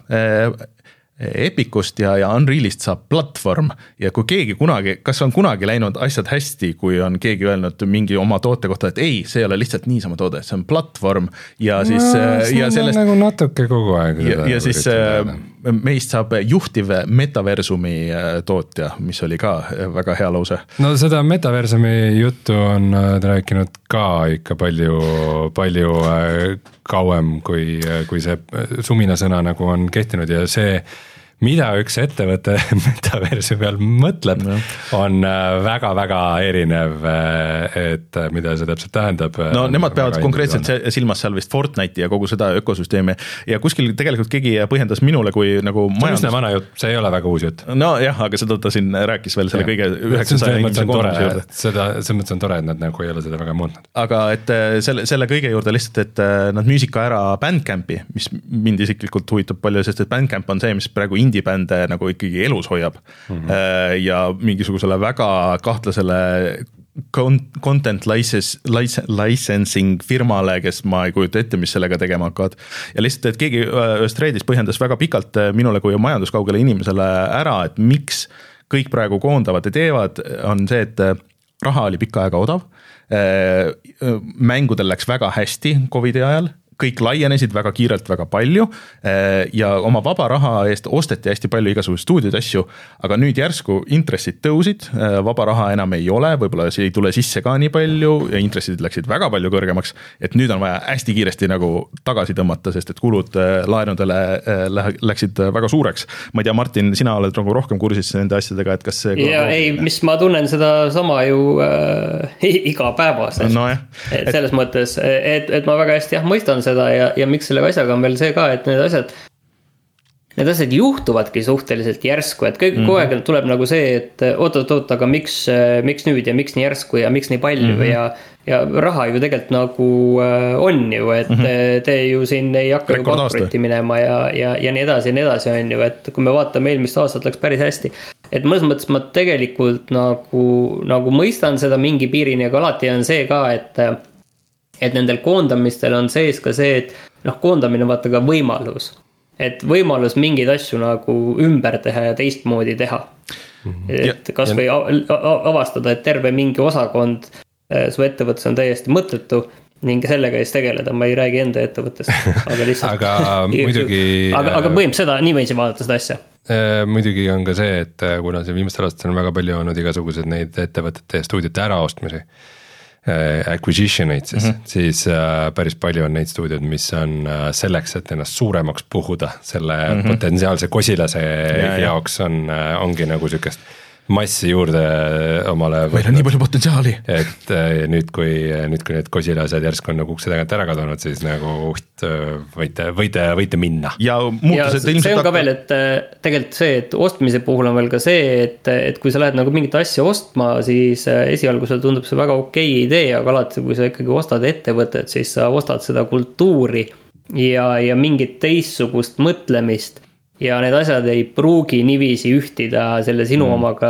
Epicust ja, ja Unrealist saab platvorm ja kui keegi kunagi, kas on kunagi läinud asjad hästi, kui on keegi öelnud mingi oma toote kohta, et ei, see ei ole lihtsalt niisama toode, see on platvorm ja siis no, ja sellest nagu natuke kogu aeg ja, ja siis meist saab juhtiv metaversumi tootja, mis oli ka väga hea lause. No seda metaversumi juttu on rääkinud ka ikka palju, palju kauem, kui, kui see sumina sõna nagu on kehtinud ja see mida üks ettevõte metaversi peal mõtleb, no. on väga-väga erinev, et mida see täpselt tähendab. No nemad peavad konkreetselt silmas seal vist Fortnite'i ja kogu seda ökosüsteemi ja kuskil tegelikult keegi põhjendas minule kui nagu majandus... See on vana jutt, see ei ole väga uus jutt. No jah, aga seda ta siin rääkis veel selle ja. kõige üheksasaja inimese koonduse juurde. Seda, see mõttes on tore, et nad nagu ei ole seda väga muutnud. Aga et selle, selle kõige juurde lihtsalt, et nad müüsid ka ära Bandcampi, mis mind isiklikult huvitab palju, sest et Bandcamp on see, mis praegu indie-bände nagu ikkagi elus hoiab mm-hmm. ja mingisugusele väga kahtlasele content license, licensing firmale, kes ma ei kujuta ette, mis sellega tegema hakkavad. Ja lihtsalt, et keegi ühest reedis põhjendas väga pikalt minule kui majanduskaugele inimesele ära, et miks kõik praegu koondavad ja teevad, on see, et raha oli pikka aega odav, mängudel läks väga hästi Covidi ajal, kõik laienesid väga kiirelt väga palju ja oma vaba raha eest osteti hästi palju igasugused stuudiod asju, aga nüüd järsku intressid tõusid, vaba raha enam ei ole, võib-olla see ei tule sisse ka nii palju ja intressid läksid väga palju kõrgemaks, et nüüd on vaja hästi kiiresti nagu tagasi tõmmata, sest et kulud laenudele läksid väga suureks. Ma ei tea, Martin, sina oled nagu rohkem kursis nende asjadega, et kas see... Ja ei, mis ma tunnen seda sama ju äh, iga päevasest. No jah. Et selles et... mõttes, et, et ma väga hästi jah, mõistan seda ja, ja miks selle asjaga on veel see ka, et need asjad need asjad juhtuvadki suhteliselt järsku, et kõik mm-hmm. kogu aeg tuleb nagu see, et oot-oot-oot, aga miks, miks nüüd ja miks nii järsku ja miks nii palju mm-hmm. ja, ja raha ju tegelikult nagu on ju, et mm-hmm. te ju siin ei hakka ju pankrotti minema ja, ja, ja nii edasi ja nii edasi on ju, et kui me vaatame eelmist aastat läks päris hästi, et mõnes mõttes ma tegelikult nagu, nagu mõistan seda mingi piirini, aga alati on see ka, et et nendel koondamistel on sees ka see, et noh, koondamine vaata ka võimalus. Et võimalus mingeid asju nagu ümber teha ja teistmoodi teha. Mm-hmm. Et kas või avastada, et terve mingi osakond su ettevõttes on täiesti mõttetu ning sellega ees tegeleda, ma ei räägi enda ettevõttest. Aga lihtsalt aga muidugi aga, aga põhim seda, nii võin vaadata seda asja. Muidugi on ka see, et kuna see viimastel aastatel on väga palju olnud igasugused neid ettevõtete ja stuudiote äraostmisi, acquisition'id siis, mm-hmm. siis äh, päris palju on neid stuudiod, mis on äh, selleks, et ennast suuremaks puhuda, selle mm-hmm. potentsiaalse kosilase ja, jaoks on, äh, ongi nagu sükest massi juurde omale. meil on nii palju potentsiaali. Et nüüd, kui, nüüd, kui need kosilased järsku on nagu ukse tagant ära kadunud, siis nagu uht, võite, võite, võite minna. Ja, ja see on ka veel, et tegelikult see, et ostmise puhul on veel ka see, et, et kui sa lähed nagu mingit asja ostma, siis esialgu sul tundub see väga okei idee, aga alati, kui sa ikkagi ostad ettevõtet, siis sa ostad seda kultuuri ja, ja mingit teistsugust mõtlemist. Ja need asjad ei pruugi niiviisi ühtida selle sinu mm. omaga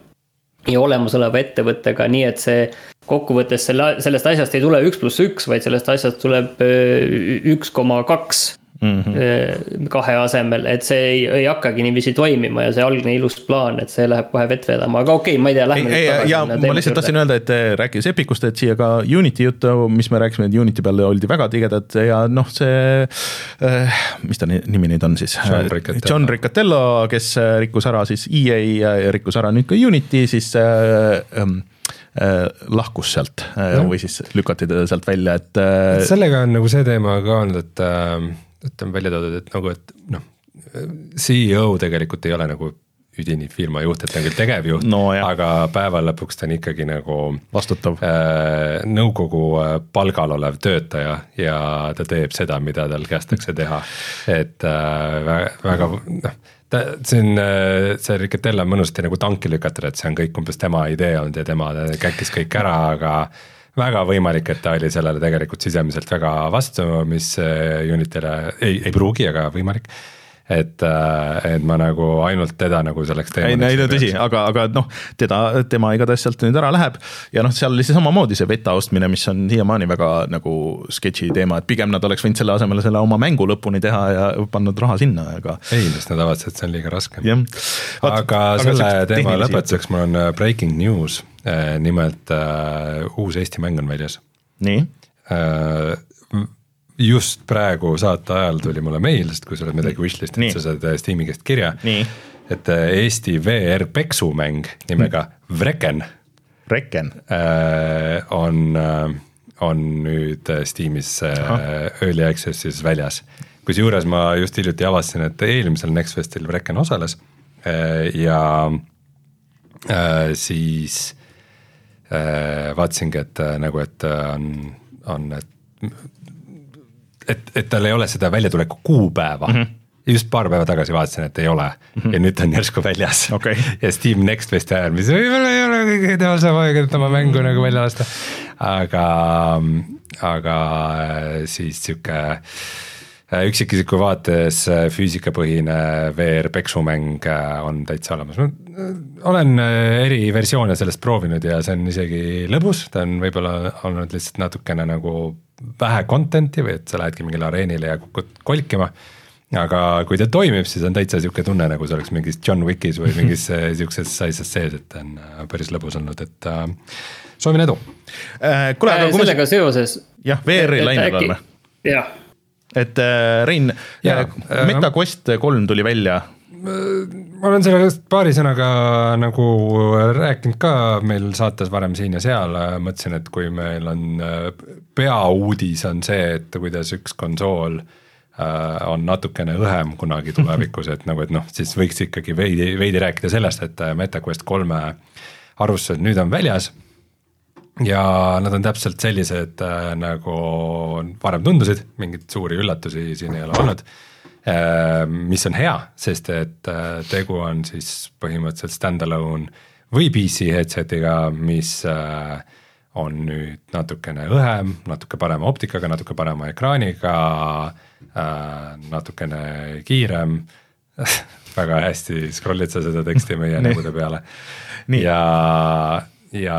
ja olemasoleva ettevõttega, nii et see kokkuvõttes selle, sellest asjast ei tule üks pluss üks, vaid sellest asjast tuleb üks koma kaks mm-hmm. kahe asemel, et see ei, ei hakkagi niiviisi toimima ja see algne ilus plaan, et see läheb kohe vett vedama, aga okei, ma ei tea, lähme ei, ei, ja ma lihtsalt tahtsin öelda, et rääkides Epicust, et siia ka Unity juttu, mis me rääkisime, et Unity peale oldi väga tigedad ja noh, see äh, mis ta nimi nüüd on siis? John Riccatello. John Riccatello, kes rikkus ära siis E A ja rikkus ära nüüd ka Unity, siis äh, ähm, lahkus sealt ja. Või siis lükati teda sealt välja, et, et sellega on nagu see teema ka olnud, et et on välja toodud, et nagu, et noh, C E O tegelikult ei ole nagu üdini firma juht, et ta on küll tegevjuht, no, aga päeva lõpuks ta on ikkagi nagu vastutav äh, nõukogu palgal olev töötaja ja ta teeb seda, mida tal kästakse teha, et äh, väga, väga noh, ta, see on, see Riccatello mõnusasti nagu tanki lükatud, et see on kõik umbes tema idee olnud ja tema käkkis kõik ära, aga väga võimalik, et ta oli sellele tegelikult sisemiselt väga vastu, mis Unity'le ei, ei pruugi, aga võimalik. Et, et ma nagu ainult teda nagu selleks teema. Ei, ei no tõsi, aga, aga noh, teda, tema igatahes sealt nüüd ära läheb ja noh, seal oli see samamoodi see beta ostmine, mis on siiamaani väga nagu sketši teema, et pigem nad oleks võinud selle asemele selle oma mängu lõpuni teha ja pannud raha sinna, aga ei, sest nad avasid, et see on liiga raske. Aga, aga selle teema lõpetuseks mul on breaking news, nimelt uh, uus Eesti mäng on väljas. Nii? Uh, just praegu saate ajal tuli mulle meil, sest kui sa oled midagi wishlist, et sa saad Steam'i käest kirja, Nii. et Eesti V R peksumäng nimega Vreken, Vreken. on, on nüüd Steamis Early Access'is väljas. Kus juures ma just hiljuti avastasin, et eelmisel Next Festil Vreken osales ja siis vaatasingi, et nagu, et on, on et et, et tal ei ole seda väljatuleku kuupäeva mm. -hmm. Just paar päeva tagasi vaatasin, et ei ole mm. -hmm. Ja nüüd on järsku väljas okay. Ja Steam Next Festi ajal, mis võib-olla ei ole kõige temal sama aega, et oma mängu nagu välja lasta. Aga, aga siis siuke üksikisiku vaates füüsikapõhine V R peksumäng on täitsa olemas. Ma olen eri versioone sellest proovinud ja see on isegi lõbus, ta on võib-olla olnud lihtsalt natukene nagu vähe content'i või et sa lähedki mingile areenile ja kukud kolkima, aga kui ta toimib, siis on täitsa siuke tunne, nagu see oleks mingis John Wickis või mingis siukses asjas sees, et on päris lõbus olnud, et äh, soovin edu äh,. Kule, aga sellega me... seoses jah, V R-i lainel oleme. Jah. Et äh, Rein, ja, MetaQuest kolm tuli välja. Ma olen sellest paari sõnaga nagu rääkinud ka meil saates varem siin ja seal, mõtlesin, et kui meil on peauudis on see, et kuidas üks konsool on natukene õhem kunagi tulevikus, et nagu, et noh, siis võiks ikkagi veidi, veidi rääkida sellest, et MetaQuest kolme arvustused nüüd on väljas ja nad on täpselt sellised nagu varem tundusid, mingid suuri üllatusi siin ei ole olnud, mis on hea, sest et tegu on siis põhimõtteliselt stand-alone või P C headsetiga, mis on nüüd natukene õhem, natuke parema optikaga, natuke parema ekraaniga, natukene kiirem, väga hästi scrollid sa seda teksti meie nägude peale ja, ja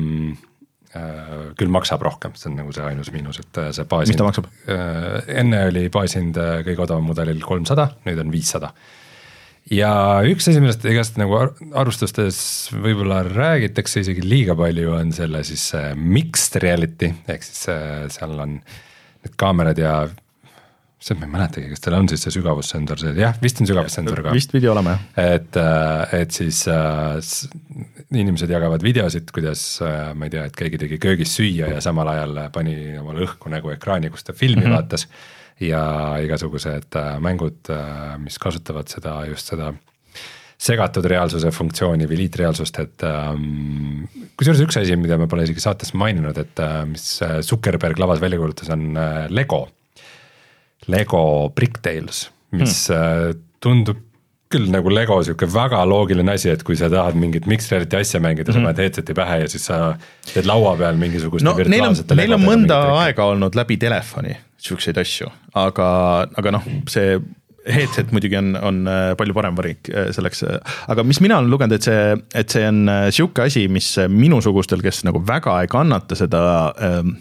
küll maksab rohkem, see on nagu see ainus miinus, et see baasind, mis ta maksab? Enne oli baasind kõige odavam mudelil kolmsada, nüüd on viissada. Ja üks asi, millest igast nagu arvustustes võib-olla räägitakse isegi liiga palju, on selle siis mixed reality, ehk siis seal on need kaamerad ja see ma ei mäletagi, kas teil on siis see sügavussensor, see, jah, vist on sügavussensor ka. Vist pidi olema, jah. Et, et siis inimesed jagavad videosid, kuidas, ma ei tea, et keegi tegi köögis süüa ja samal ajal pani omale õhku nägu ekraani, kus ta filmi mm-hmm. vaatas ja igasugused mängud, mis kasutavad seda, just seda, segatud reaalsuse funktsiooni või liitreaalsust, et ähm, kusjuures üks asi, mida me pole isegi saates maininud, et äh, mis Zuckerberg lavas välja kuulutas, on äh, Lego, Lego Bricktales, mis hmm. äh, tundub küll nagu Lego siuke väga loogiline asi, et kui sa tahad mingit mixed reality asja mängida, sa paned headseti pähe ja siis sa teed laua peal mingisugust no neil on, neil on mõnda aega olnud läbi telefoni siukseid asju, aga, aga noh, see headset muidugi on, on palju parem varik selleks, aga mis mina olen lugenud, et see, et see on siuke asi, mis minusugustel, kes nagu väga ei kannata seda ähm,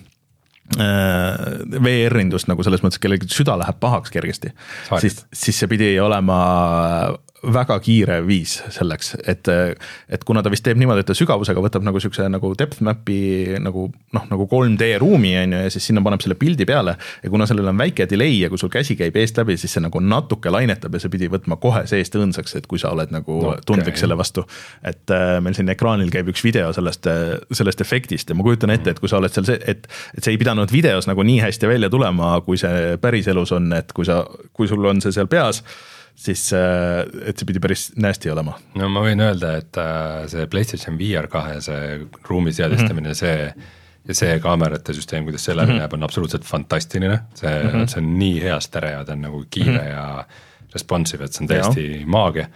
V R-indust nagu selles mõttes, kellegi süda läheb pahaks kergesti, siis, siis see pidi olema väga kiire viis selleks, et, et kuna ta vist teeb niimoodi, et ta sügavusega võtab nagu siukse nagu depth map'i nagu noh, nagu kolm D ruumi on ju, ja siis sinna paneb selle pildi peale ja kuna sellel on väike delay ja kui sul käsi käib eest läbi, siis see nagu natuke lainetab ja see pidi võtma kohe seest õõnsaks, et kui sa oled nagu okay. tundlik selle vastu, et meil siin ekraanil käib üks video sellest, sellest efektist ja ma kujutan ette, et kui sa oled seal see, et, et see ei pidanud videos nagu nii hästi välja tulema, kui see päris elus on, et kui sa, kui sul on see seal peas, siis et see pidi päris nästi olema. No ma võin öelda, et see PlayStation V R kahe, see ruumi seadistamine, mm-hmm. see ja see kaamerate süsteem, kuidas see läbi mm-hmm. näeb, on absoluutselt fantastiline, see, mm-hmm. see on nii hea stereo, ta on nagu kiire mm-hmm. ja responsive, et see on täiesti ja. maagia.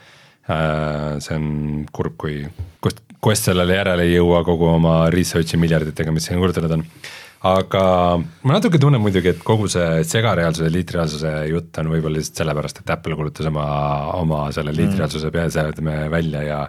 See on kurb, kui Quest sellele järele ei jõua kogu oma researchi miljarditega, mis siin kurdeled on. Aga ma natuke tunnen muidugi, et kogu see segareaalsuse ja liitreaalsuse jutt on võib-olla lihtsalt sellepärast, et Apple kulutas oma, oma selle liitreaalsuse peaseadme välja ja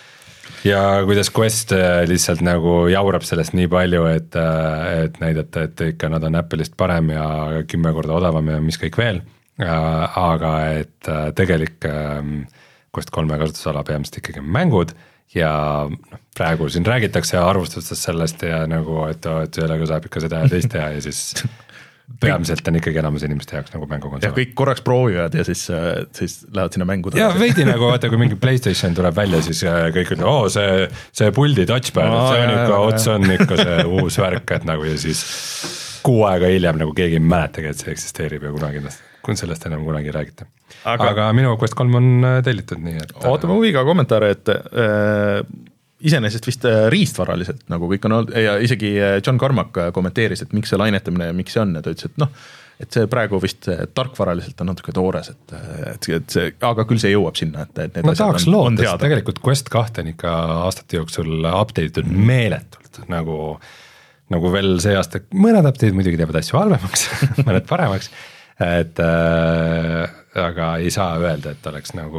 ja kuidas Quest lihtsalt nagu jaurab sellest nii palju, et, et näidata, et ikka nad on Apple'ist parem ja kümme korda odavam ja mis kõik veel, aga et tegelik Quest kolme kasutusala peamiselt ikkagi mängud ja noh, praegu siin räägitakse arvustustest sellest ja nagu, et, et sellega saab ikka seda ja teist teha ja siis peamiselt on ikkagi enamus inimeste jaoks nagu mängukonsool. Ja kõik korraks proovivad ja siis, siis lähevad sinna mängu. Ja veidi nagu, vaata kui mingi PlayStation tuleb välja, siis kõik ütleb, oo see, see puldi touchpad, no, see on ikka, ots on ikka see uus värk, et nagu ja siis kuu aega hiljem nagu keegi ei mäletagi, et see eksisteerib ja kunagi ennast, kui sellest enam kunagi räägite. Aga, aga minu Quest kolm on tellitud nii, et ootame huviga kommentaare, et äh, iseenesest vist riistvaraliselt nagu kõik on olnud ja isegi John Carmack kommenteeris, et miks see lainetamine ja miks see on ja ta ütles, et noh, et see praegu vist tarkvaraliselt on natuke toores, et, et, et see, aga küll see jõuab sinna, et, et need ma tahaks loota, sest tegelikult Quest kahte on ikka aastate jooksul update'itud mm. meeletult, nagu, nagu veel see aasta, mõned update'id muidugi teevad asju halvemaks mõned paremaks, et äh, aga ei saa öelda, et oleks nagu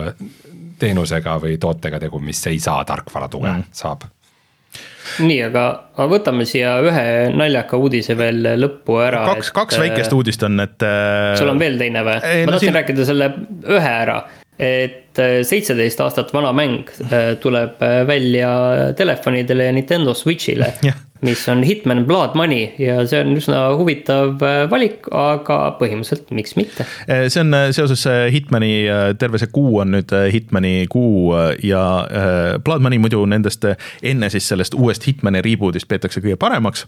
teenusega või tootega tegu, mis ei saa tarkvara tuge, mm. saab. Nii, aga võtame siia ühe naljaka uudise veel lõppu ära. Kaks, kaks väikest uudist on, et sul on veel teine või? Ei, ma no tahtsin siin... rääkida selle ühe ära, et seitseteist aastat vana mäng tuleb välja telefonidele ja Nintendo Switchile yeah. mis on Hitman Blood Money ja see on üsna huvitav valik, aga põhimõtteliselt miks mitte. See on seoses Hitmani, terve see kuu on nüüd Hitmani kuu ja Blood Money muidu nendest enne siis sellest uuest Hitmani rebootist peetakse kõige paremaks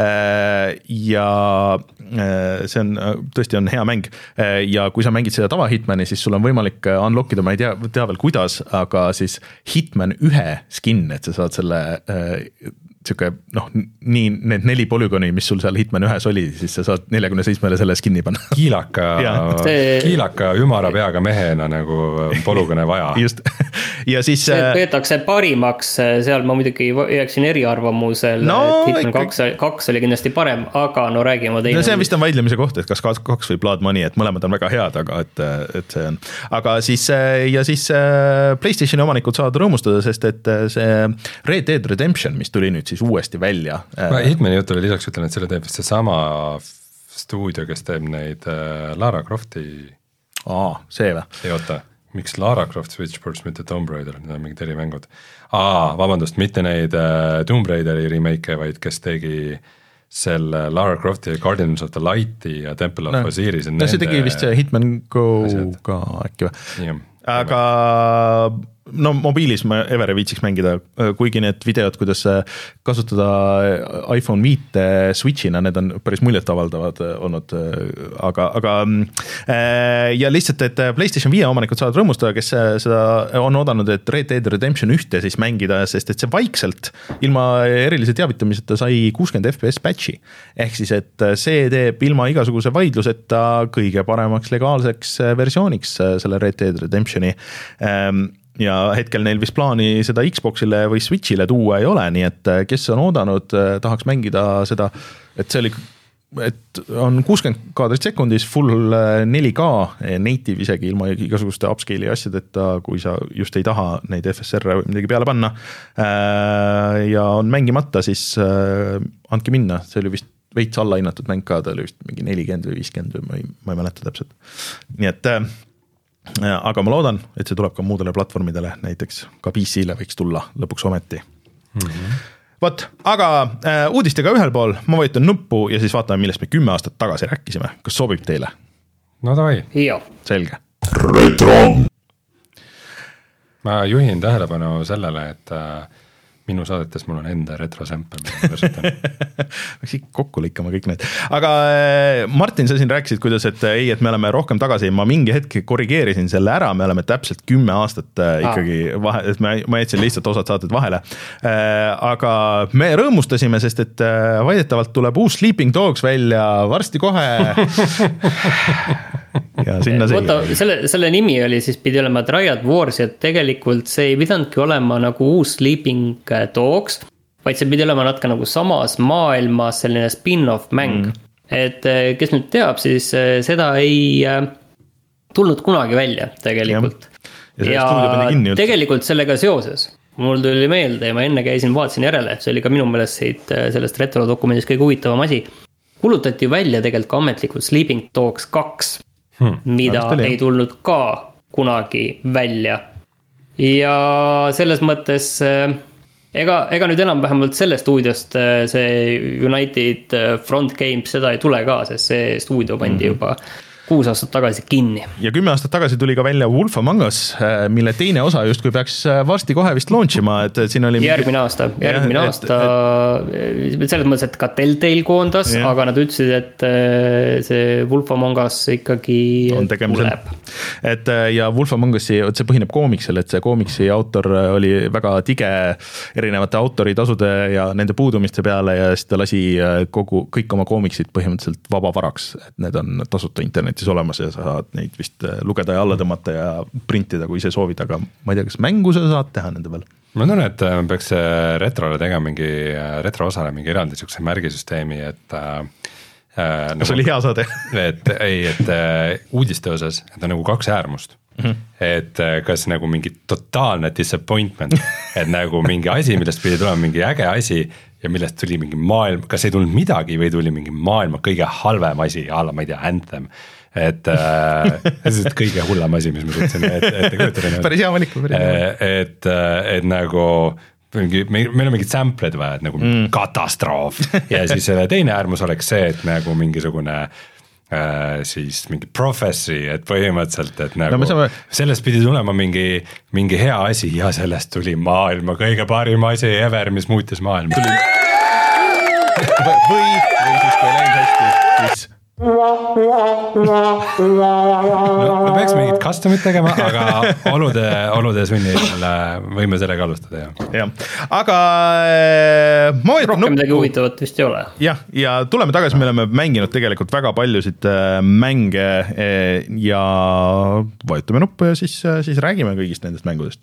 ja see on, tõesti on hea mäng ja kui sa mängid seda tava Hitmani, siis sul on võimalik unlockida, ma ei tea, tea veel kuidas, aga siis Hitman ühe skin, et sa saad selle siuke, noh, nii need neli polügooni, mis sul seal Hitman ühes oli, siis sa saad neljakümne seitsmele selle skinni panna. Kiilaka, kiilaka ümara peaga mehena nagu polügoone vaja. Just. Ja siis see peetakse parimaks, seal ma muidugi jääksin eriarvamusel, no, et Hitman kaks, kaks oli kindlasti parem, aga no räägime teine. No see vist on vaidlemise koht, et kas kaks või Blood Money, et mõlemad on väga head, aga et, et see on. Aga siis, ja siis PlayStationi omanikud saavad rõõmustada, sest et see Red Dead Redemption, mis tuli nüüd siis uuesti välja. Hitmani jutule lisaks ütlen, et selle teeb see sama stuudio, kes teeb neid Lara Crofti. Aa, see või? Ei oota, miks Lara Croft Switchboards, mitte Tomb Raider, need on mingid erimängud. Aa, vabandust, mitte neid Tomb Raideri remake, vaid kes tegi selle Lara Crofti Guardians of the Lighti ja Temple of no, Osiris. No see tegi vist Hitman Go ka äkki või? Aga no mobiilis ma ever ei viitsiks mängida, kuigi need videod, kuidas kasutada iPhone viite Switchina, need on päris muljetavaldavad olnud, aga, aga ja lihtsalt, et PlayStation viie omanikud saavad rõõmustada, kes seda on oodanud, et Red Dead Redemption ühte siis mängida, sest et see vaikselt ilma erilise teavitamiseta sai kuuskümmend F P S patchi, ehk siis, et see teeb ilma igasuguse vaidluseta kõige paremaks legaalseks versiooniks selle Red Dead Redemptioni ja hetkel neil vist plaani seda Xboxile või Switchile tuua ei ole, nii et kes on oodanud, tahaks mängida seda, et see oli, et on kuuskümmend kaadrit sekundis, full neli K, native isegi ilma igasuguste upscale'i asjadeta, kui sa just ei taha neid F S R midagi peale panna ja on mängimata, siis andke minna, see oli vist veits alla hinnatud mäng ka, ta oli vist mingi nelikümmend või viiskümmend, ma ei, ma ei mäleta täpselt. Nii et aga ma loodan, et see tuleb ka muudele platvormidele, näiteks ka P C-le võiks tulla lõpuks ometi. Mm-hmm. Vot, aga äh, uudistega ühel pool, ma vajutan nuppu ja siis vaatame, millest me kümme aastat tagasi rääkisime. Kas sobib teile? No davai. Joo. Selge. Retro. Ma juhin tähelepanu sellele, et äh, minu saadetes mul on enda retrosämpel, mida ma kasutan. Võiks ikka kokku lõikama kõik need. Aga Martin, sa siin rääkisid, kuidas, et ei, et me oleme rohkem tagasi, ma mingi hetk korrigeerisin selle ära, me oleme täpselt kümme aastat ikkagi vahe, et ma, ma jätsin lihtsalt osad saated vahele. Aga me rõõmustasime, sest et vaidetavalt tuleb uus Sleeping Dogs välja varsti kohe. Ja sinna Võta, selle, selle nimi oli siis pidi olema Triad Wars ja tegelikult see ei pidandki olema nagu uus Sleeping Dogs, vaid see pidi olema natuke nagu samas maailmas selline spin-off mäng. Mm. Et kes nüüd teab, siis seda ei tulnud kunagi välja tegelikult. Ja, ja tegelikult sellega seoses, mul tuli meelde ja ma enne käisin, vaatasin järele, see oli ka minu meelest siit sellest retro-dokumendist kõige huvitavam asi. Kulutati välja tegelikult ka ametlikult Sleeping Dogs kaks. Hmm, mida ei tulnud ka kunagi välja. Ja selles mõttes, ega, ega nüüd enam vähemalt sellest stuudiost see United Front Games seda ei tule ka, sest see stuudio pandi mm-hmm. juba kuus aastat tagasi kinni. Ja kümme aastat tagasi tuli ka välja Wolf Among Us, mille teine osa just kui peaks varsti kohe vist launchima, et siin oli järgmine aasta, järgmine ja, aasta et, et... selles mõttes, et ka Telltale koondas, ja. Aga nad ütlesid, et see Wolf Among Us ikkagi tuleb. Et ja Wolf Among Usi, see põhineb koomiksel, et see koomiksi autor oli väga tige erinevate autoritasude ja nende puudumiste peale ja siis ta lasi kogu, kõik oma koomiksid põhimõtteliselt vabavaraks, et need on tasuta internet olemas ja sa saad neid vist lugeda ja alla tõmmata ja printida, kui see soovid, aga ma ei tea, kas mängu sa saad teha nende peal? Ma tunnen, et peaks retrole tegema mingi, retro osale mingi eraldi sükse märgisüsteemi, et äh, nagu, see oli hea saade. et ei, et äh, uudiste osas, et on nagu kaks äärmust. Mm-hmm. Et äh, kas nagu mingi totaalne disappointment, et nagu mingi asi, millest pidi tulema mingi äge asi ja millest tuli mingi maailm, kas ei tulnud midagi või tuli mingi maailma kõige halvem asi, alla, ma ei tea, Anthem. Et äh, see on kõige hullem asi, mis ma suhtsin, et, et kujutada. Päris hea valik. Et, et, et nagu mingi, meil on mingid sampled vaja, et nagu mm. katastroof ja siis selle teine äärmus oleks see, et nagu mingisugune äh, siis mingi prophecy, et põhimõtteliselt, et nagu no, saame... sellest pidi tulema mingi, mingi hea asi ja sellest tuli maailma kõige parim asi ever, mis muutis maailma. Tuli... või, või siis kui läinud hästi, siis no, me peaks mingid customid tegema, aga olude, olude sunni võime sellega alustada. Ja. Ja. Aga ma rohkem no, midagi huvitavat vist ei ole. Jah, ja tuleme tagasi, me oleme mänginud tegelikult väga paljusid mänge ja vajutame nuppu ja siis, siis räägime kõigist nendest mängudest.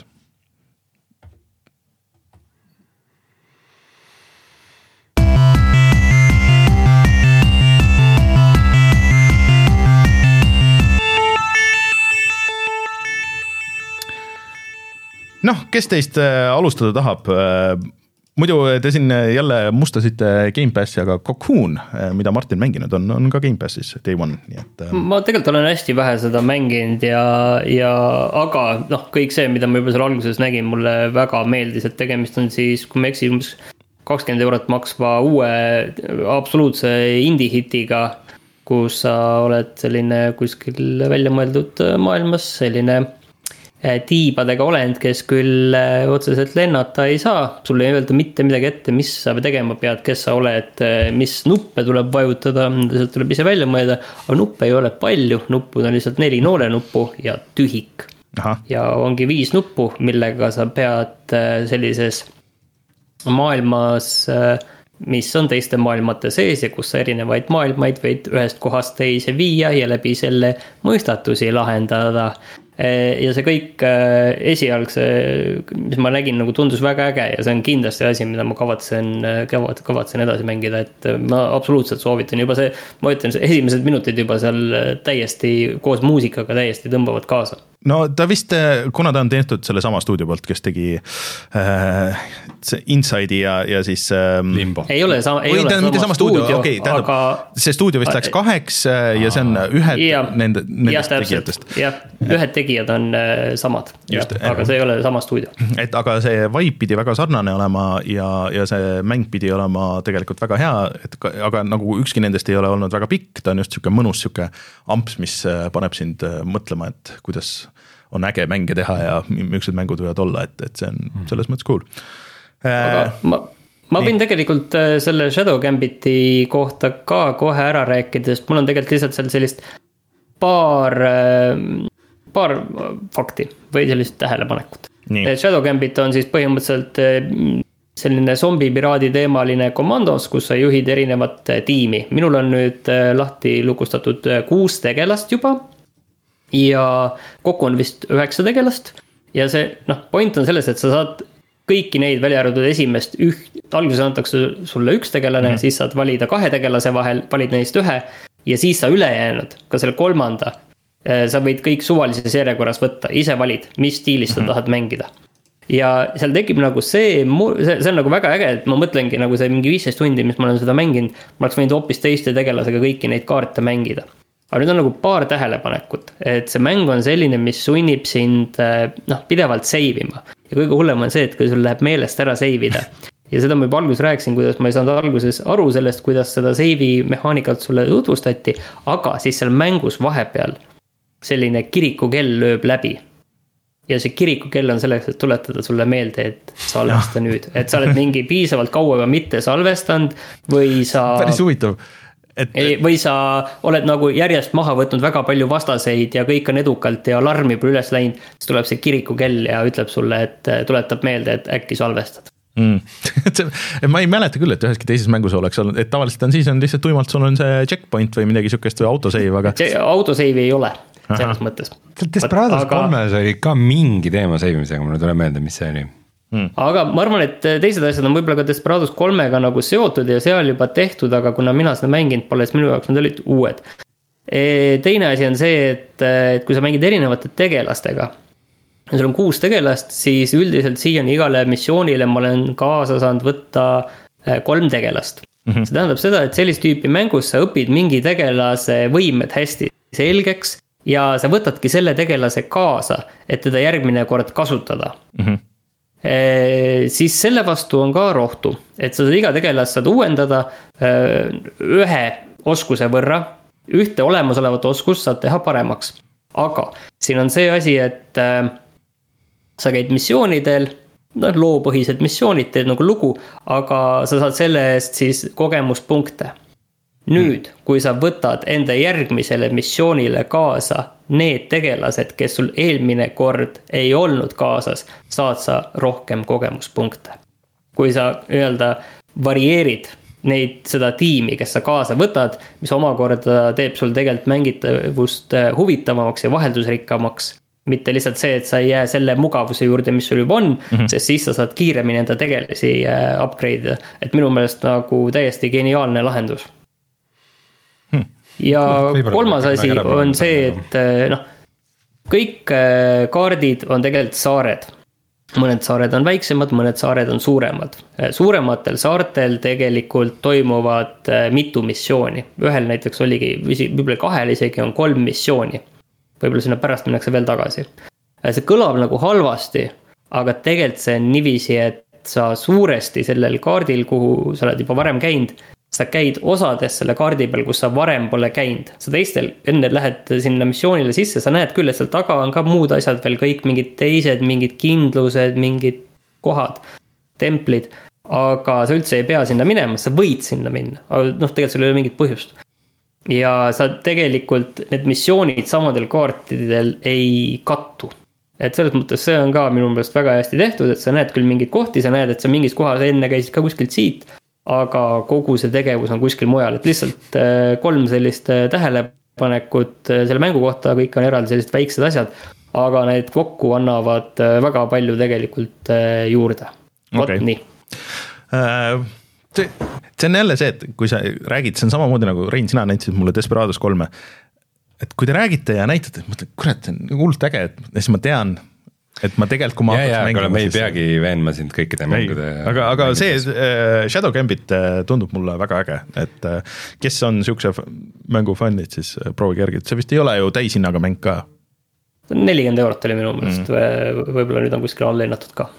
Noh, kes teist alustada tahab? Muidu te siin jälle mustasite Game Passi, aga Cocoon, mida Martin mänginud on, on ka Game Passis Day One. Nii et, ma tegelikult olen hästi vähe seda mänginud, ja, ja, aga noh, kõik see, mida ma juba seal alguses nägin, mulle väga meeldis, et tegemist on siis, kui me eksin, kakskümmend eurot maksva uue absoluutse indie-hitiga, kus sa oled selline kuskil välja mõeldud maailmas, selline tiibadega olend, kes küll otseselt lennata ei saa, sulle ei öelda mitte midagi ette, mis sa tegema pead, kes sa oled, mis nuppe tuleb vajutada, sealt tuleb ise välja mõelda, aga nuppe ei ole palju, nuppud on lihtsalt neli noole nuppu ja tühik. Aha. Ja ongi viis nuppu, millega sa pead sellises maailmas, mis on teiste maailmate sees ja kus sa erinevaid maailmaid võid ühest kohast teise viia ja läbi selle mõistatusi lahendada. Ja see kõik esialgse, mis ma nägin, nagu tundus väga äge ja see on kindlasti asi, mida ma kavatsen, kavatsen edasi mängida, et ma absoluutselt soovitan juba see, ma ütlen, see esimesed minutid juba seal täiesti koos muusikaga täiesti tõmbavad kaasa. No ta vist, kuna ta on tehtud selle sama stuudio poolt, kes tegi äh, Inside'i ja, ja siis äh, Limbo. Ei ole sama, ei või, ole tähendab, sama stuudio, stuudio, okay, tähendab, aga see stuudio vist läks kaheks ja see on ühed ja, nende, nendest ja, tegijatest. Jah, ühed tegijad on samad, Just, ja, aga see ei ole sama stuudio. Et aga see vibe pidi väga sarnane olema ja, ja see mäng pidi olema tegelikult väga hea, et, aga nagu ükski nendest ei ole olnud väga pikk, ta on just siuke mõnus siuke amps, mis paneb sind mõtlema, et kuidas on äge mänge teha ja millised mängud võivad olla, et, et see on selles mõttes cool. Aga ma, ma võin tegelikult selle Shadow Gambiti kohta ka kohe ära rääkida, sest mul on tegelikult lihtsalt seal sellist paar, paar fakti või sellist tähelepanekut. Shadow Gambit on siis põhimõtteliselt selline zombipiraadi teemaline komandos, kus sa juhid erinevat tiimi. Minul on nüüd lahti lukustatud kuus tegelast juba ja kokku on vist üheksa tegelast ja see, noh, point on selles, et sa saad kõiki neid välja arvatud esimest üht, alguses antakse sulle üks tegelane, mm-hmm. siis saad valida kahe tegelase vahel, valid neist ühe ja siis sa ülejäänud, ka selle kolmanda, sa võid kõik suvalises järjekorras võtta, ise valid, mis stiilis mm-hmm. sa tahad mängida. Ja seal tekib nagu see, see, see on nagu väga äge, et ma mõtlengi nagu see mingi viisteist tundi, mis ma olen seda mänginud, ma oleks võinud hoopis teiste tegelasega kõiki neid kaarte mängida. Aga nüüd on nagu paar tähelepanekut, et see mäng on selline, mis sunnib sind noh, pidevalt seivima. Ja kõige hullem on see, et kui sul läheb meelest ära seivida. Ja seda ma juba alguses rääkisin, kuidas ma ei saanud alguses aru sellest, kuidas seda seivi mehaanikat sulle tutvustati, aga siis seal mängus vahepeal selline kirikukell lööb läbi. Ja see kirikukell on selleks, et tuletada sulle meelde, et salvesta nüüd. Et sa oled mingi piisavalt kaua mitte salvestanud või sa... Päris huvitav. Et... või sa oled nagu järjest maha võtnud väga palju vastaseid ja kõik on edukalt ja alarmi pole üles läinud, siis tuleb see kirikukell ja ütleb sulle, et tuletab meelde, et äkki salvestad. Mm. ma ei mäleta küll, et üheski teises mängus oleks olnud, et tavaliselt on siis on lihtsalt tuimalt sul on see checkpoint või midagi sükest või autosave, aga autosave ei ole selles Aha. mõttes. Desperados aga... kolmes oli ka mingi teema seivimisega, mulle tuleb meelde, mis see oli. Hmm. Aga ma arvan, et teised asjad on võib-olla ka Desperados kolmega nagu seotud ja seal juba tehtud, aga kuna mina seda mänginud pole, siis minu jaoks need olid uued. Teine asi on see, et, et kui sa mängid erinevate tegelastega, ja sul on kuus tegelast, siis üldiselt siiani igale missioonile ma olen kaasa saanud võtta kolm tegelast. Mm-hmm. See tähendab seda, et sellist tüüpi mängus sa õpid mingi tegelase võimed hästi selgeks ja sa võtadki selle tegelase kaasa, et teda järgmine kord kasutada. Mm-hmm. E, siis selle vastu on ka rohtu, et sa iga tegelast saad uuendada ühe oskuse võrra, ühte olemasolevat oskust saad teha paremaks. Aga siin on see asi, et äh, sa käid missioonidel, no, loopõhised missioonid, teed nagu lugu, aga sa saad selle eest siis kogemuspunkte. Nüüd, kui sa võtad enda järgmisele missioonile kaasa need tegelased, kes sul eelmine kord ei olnud kaasas, saad sa rohkem kogemuspunkte. Kui sa öelda varieerid neid, seda tiimi, kes sa kaasa võtad, mis omakorda teeb sul tegelikult mängitavust huvitavamaks ja vaheldusrikkamaks. Mitte lihtsalt see, et sa ei jää selle mugavuse juurde, mis sul juba on, mm-hmm. sest siis sa saad kiiremini enda tegelasi upgrade. Et minu meelest nagu täiesti geniaalne lahendus. Hmm. Ja kolmas asi on see, et noh, kõik kaardid on tegelikult saared. Mõned saared on väiksemad, mõned saared on suuremad. Suurematel saartel tegelikult toimuvad mitu missiooni. Ühel näiteks oligi, võib-olla kahel isegi on kolm missiooni. Võib-olla sinna pärast minnakse veel tagasi. See kõlab nagu halvasti, aga tegelikult see on nivisi, et sa suuresti sellel kaardil, kuhu sa oled juba varem käinud, sa käid osades selle kaardi peal, kus sa varem pole käinud. Sa teistel, enne lähed sinna missioonile sisse, sa näed küll, et seal taga on ka muud asjad veel, kõik mingid teised, mingid kindlused, mingid kohad, templid, aga sa üldse ei pea sinna minema, sa võid sinna minna, aga noh, tegelikult sul ei ole mingit põhjust. Ja sa tegelikult need missioonid samadel kaartidel ei kattu. Et selles mõttes see on ka minu meelest väga hästi tehtud, et sa näed küll mingid kohti, sa näed, et sa mingis kohas enne käisid ka kuskilt siit, aga kogu see tegevus on kuskil mujal, et lihtsalt kolm sellist tähelepanekut selle mängu kohta, kõik on eraldi sellised väiksed asjad, aga need kokku annavad väga palju tegelikult juurde. Okay. Vot nii. See, see on jälle see, et kui sa räägid, see on samamoodi nagu Rein, sina näitasid mulle Desperados kolme, et kui te räägite ja näitate, mõtled, kurat, see on hullult äge, et siis ma tean, et ma tegelikult, kui ma ja, ja, aga me ei peagi veenma sind kõikide mängude. Aga, aga see äh, Shadow Gambit äh, tundub mulle väga äge, et äh, kes on siukse mängu fannid, siis äh, proovi kergelt. See vist ei ole ju täishinnaga mäng ka. nelikümmend eurot oli minu meelest, mm. võib-olla nüüd on kuskil all lennatud ka.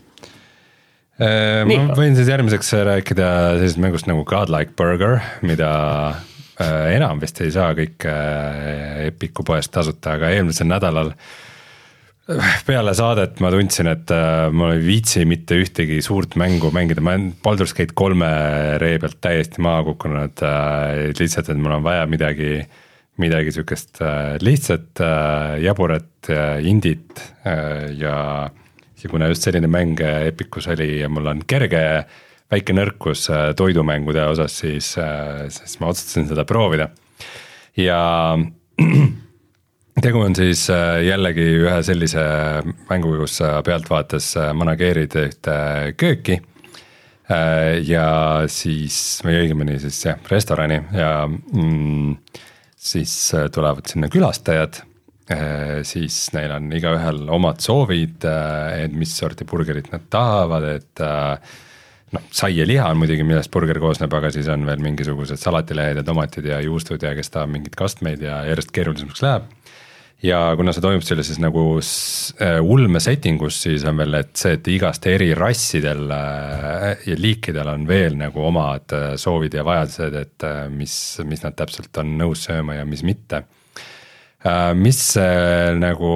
Äh, ma võin siis järgmiseks rääkida sellisest mängust nagu Godlike Burger, mida äh, enam vist ei saa kõik äh, Epiku poest tasuta, aga eelmisel nädalal peale saadet ma tundsin, et ma ei viitsi mitte ühtegi suurt mängu mängida, ma olen Baldur's Gate kolme ree pealt täiesti maha kukkunud, lihtsalt, et mul on vaja midagi, midagi sükest lihtsat, jaburat, indit ja, ja kuna just selline mäng Epicus oli ja mul on kerge väike nõrkus toidumängude osas, siis, siis ma otsustasin seda proovida ja tegu on siis jällegi ühe sellise mänguga, kus sa pealtvaates manageerid ühte kööki ja siis, või õigemini siis jah, restorani ja mm, siis tulevad sinna külastajad, siis neil on igaühel omad soovid, et mis sorti burgerit nad tahavad, et noh, sai ja liha on muidugi, millest burger koosneb, aga siis on veel mingisugused salatilehed ja tomatid ja juustud ja kes tahab mingid kastmeid ja järjest keerulisemaks läheb. Ja kuna see toimub sellises nagu ulme settingus, siis on veel, et see, et igast eri rassidel ja liikidel on veel nagu omad soovid ja vajadused, et mis, mis nad täpselt on nõus sööma ja mis mitte. Mis nagu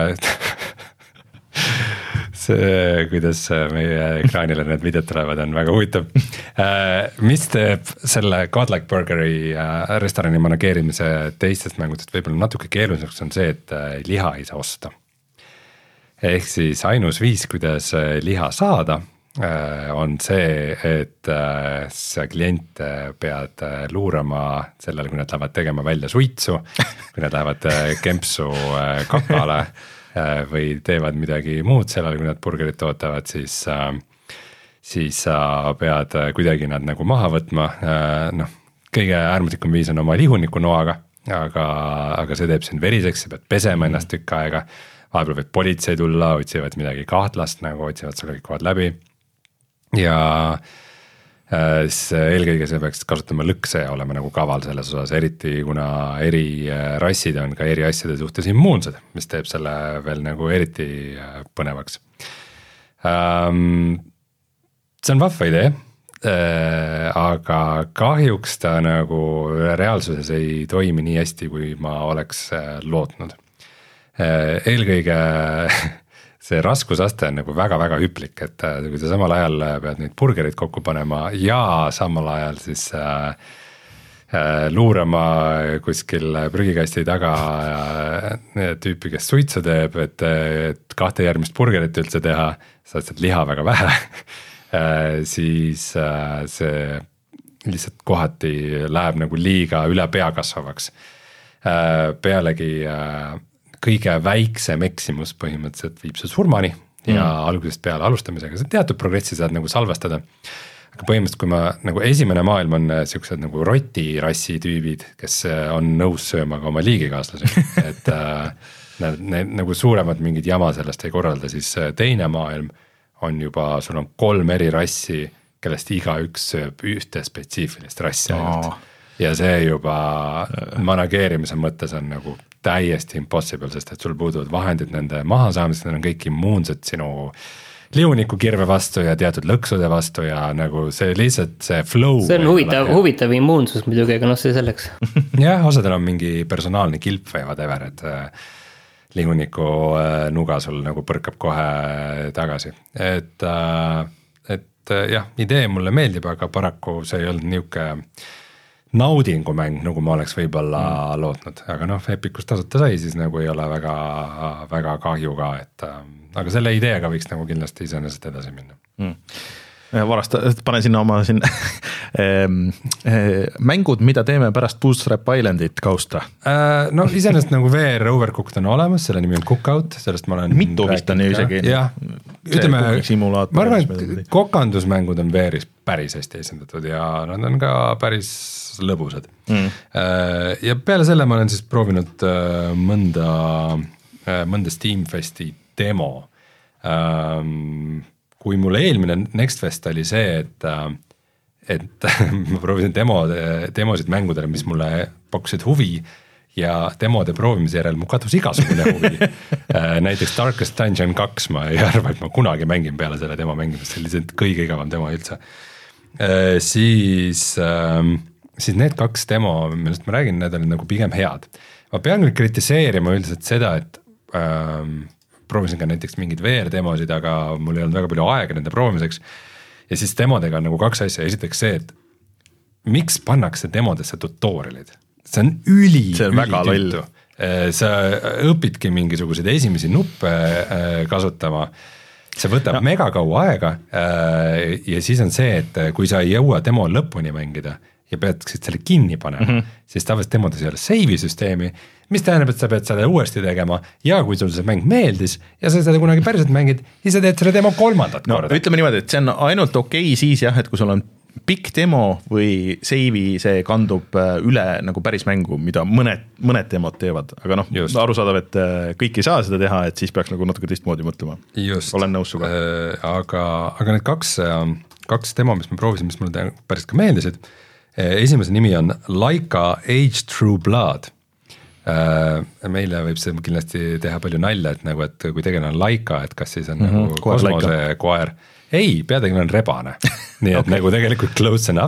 see, kuidas meie ekraanile need videod tulevad, on väga huvitav. Mis teeb selle Godlike Burgeri restorani manageerimise teistest mängudest võib-olla natuke keeruliseks on see, et liha ei saa osta. Ehk siis ainus viis, kuidas liha saada, on see, et sa klient pead luurama sellele, kui nad lähevad tegema välja suitsu, kui nad lähevad kempsu kakale või teevad midagi muud sellele, kui nad burgerit tootavad, siis, siis sa pead kuidagi nad nagu maha võtma. Noh, kõige äärmuslikum viis on oma lihuniku noaga, aga, aga see teeb sind veriseks, sa pead pesema ennast tükk aega, vahepeal võib politsei tulla, otsivad midagi kahtlast, nagu otsivad sa kõik kohad läbi ja siis eelkõige see peaks kasutama lõkse ja olema nagu kaval selles osas, eriti kuna eri rassid on ka eri asjade suhtes immuunsed, mis teeb selle veel nagu eriti põnevaks. See on vahva idee, aga kahjuks ta nagu reaalsuses ei toimi nii hästi, kui ma oleks lootnud. Eelkõige see raskusaste on nagu väga-väga hüplik, et kui sa samal ajal pead neid burgerid kokku panema ja samal ajal siis äh, äh, luurama kuskil prügikasti taga äh, tüüpi, kes suitsu teeb, et, et kahte järgmist burgerit üldse teha, saad sealt liha väga vähe äh, siis äh, see lihtsalt kohati läheb nagu liiga üle pea kasvavaks äh, pealegi äh, kõige väiksem eksimus põhimõtteliselt viib see surmani ja mm. algusest peale alustamisega, see teatud progressi saad nagu salvestada. Aga põhimõtteliselt, kui ma nagu esimene maailm on siuksed nagu rotirassi tüübid, kes on nõus sööma ka oma liigikaaslasi, et äh, need, need nagu suuremad mingid jama sellest ei korralda, siis teine maailm on juba, sul on kolm eri rassi, kellest iga üks sööb ühte spetsiifilist rassi ainult. Oh. Ja see juba manageerimise mõttes on nagu täiesti impossible, sest et sul puuduvad vahendid nende maha saamisest, need on kõik immuunsed sinu liuniku kirve vastu ja teatud lõksude vastu ja nagu see lihtsalt see flow. See on huvitav, huvitav immuunsus muidugi, aga noh, see selleks. jah, osadel on mingi personaalne kilp või whatever, et liuniku nuga sul nagu põrkab kohe tagasi. Et, et jah, idee mulle meeldib, aga paraku see ei olnud niuke naudingumäng, nagu ma oleks võib-olla mm. lootnud, aga noh, Epicus tasuta sai, siis nagu ei ole väga, väga kahju ka, et aga selle ideega võiks nagu kindlasti iseenesest edasi minna mm. Varast, pane sinna oma siin mängud, mida teeme pärast Bootstrap Islandit kausta. No iseenesest nagu V R Overcooked on olemas, selle nimi on Cookout, sellest ma olen mitu vist on ju isegi. jah, ütleme, ma arvan, et kokandusmängud on V R-is päris hästi esindatud ja nad on ka päris lõbusad mm. ja peale selle ma olen siis proovinud mõnda, mõnda Steamfesti demo. Kui mul eelmine Nextfest oli see, et, et ma proovisin demo, demosid mängudele, mis mulle pakkusid huvi ja demode proovimise järel mu kadus igasugune huvi. Näiteks Darkest Dungeon kaks ma ei arva, et ma kunagi mängin peale selle demo mängimist, see oli lihtsalt kõige igavam demo üldse. Siis, siis need kaks demo, millest ma räägin, need olid nagu pigem head. Ma pean küll kritiseerima üldiselt seda, et ähm, proovisin ka näiteks mingid V R demosid, aga mul ei olnud väga palju aega nende proovimiseks. Ja siis demodega on nagu kaks asja. Esiteks see, et miks pannakse demodesse tutorialid? See on üli, see on üli väga tüütu. Sa õpidki mingisuguseid esimesi nuppe kasutama. See võtab no. mega kaua aega ja siis on see, et kui sa ei jõua demo lõpuni mängida ja pead selle kinni panema, mm -hmm. siis tavaliselt demodes ei ole save süsteemi, mis tähendab, et sa pead seda uuesti tegema ja kui sul see mäng meeldis ja sa seda kunagi päriselt mängid, siis sa teed selle demo kolmandat no, korda. Ütleme niimoodi, et see on ainult okei okay siis jah, et kui sul on pikk demo või save'i see kandub üle nagu päris mängu, mida mõned, mõned demod teevad, aga noh, arusaadav, et kõik ei saa seda teha, et siis peaks nagu natuke teistmoodi mõtlema. Just, olen nõus suga. Äh, aga, aga need kaks, kaks demo, mis ma proovisin, mis mulle päris ka meeldisid, esimese nimi on Laika Age True Blood. Meile võib see kindlasti teha palju nalja, et nagu, et kui tegelane on Laika, et kas siis on mm -hmm. nagu kosmose koer. Ei, peategelane on rebane, nii et okay. nagu tegelikult close enough,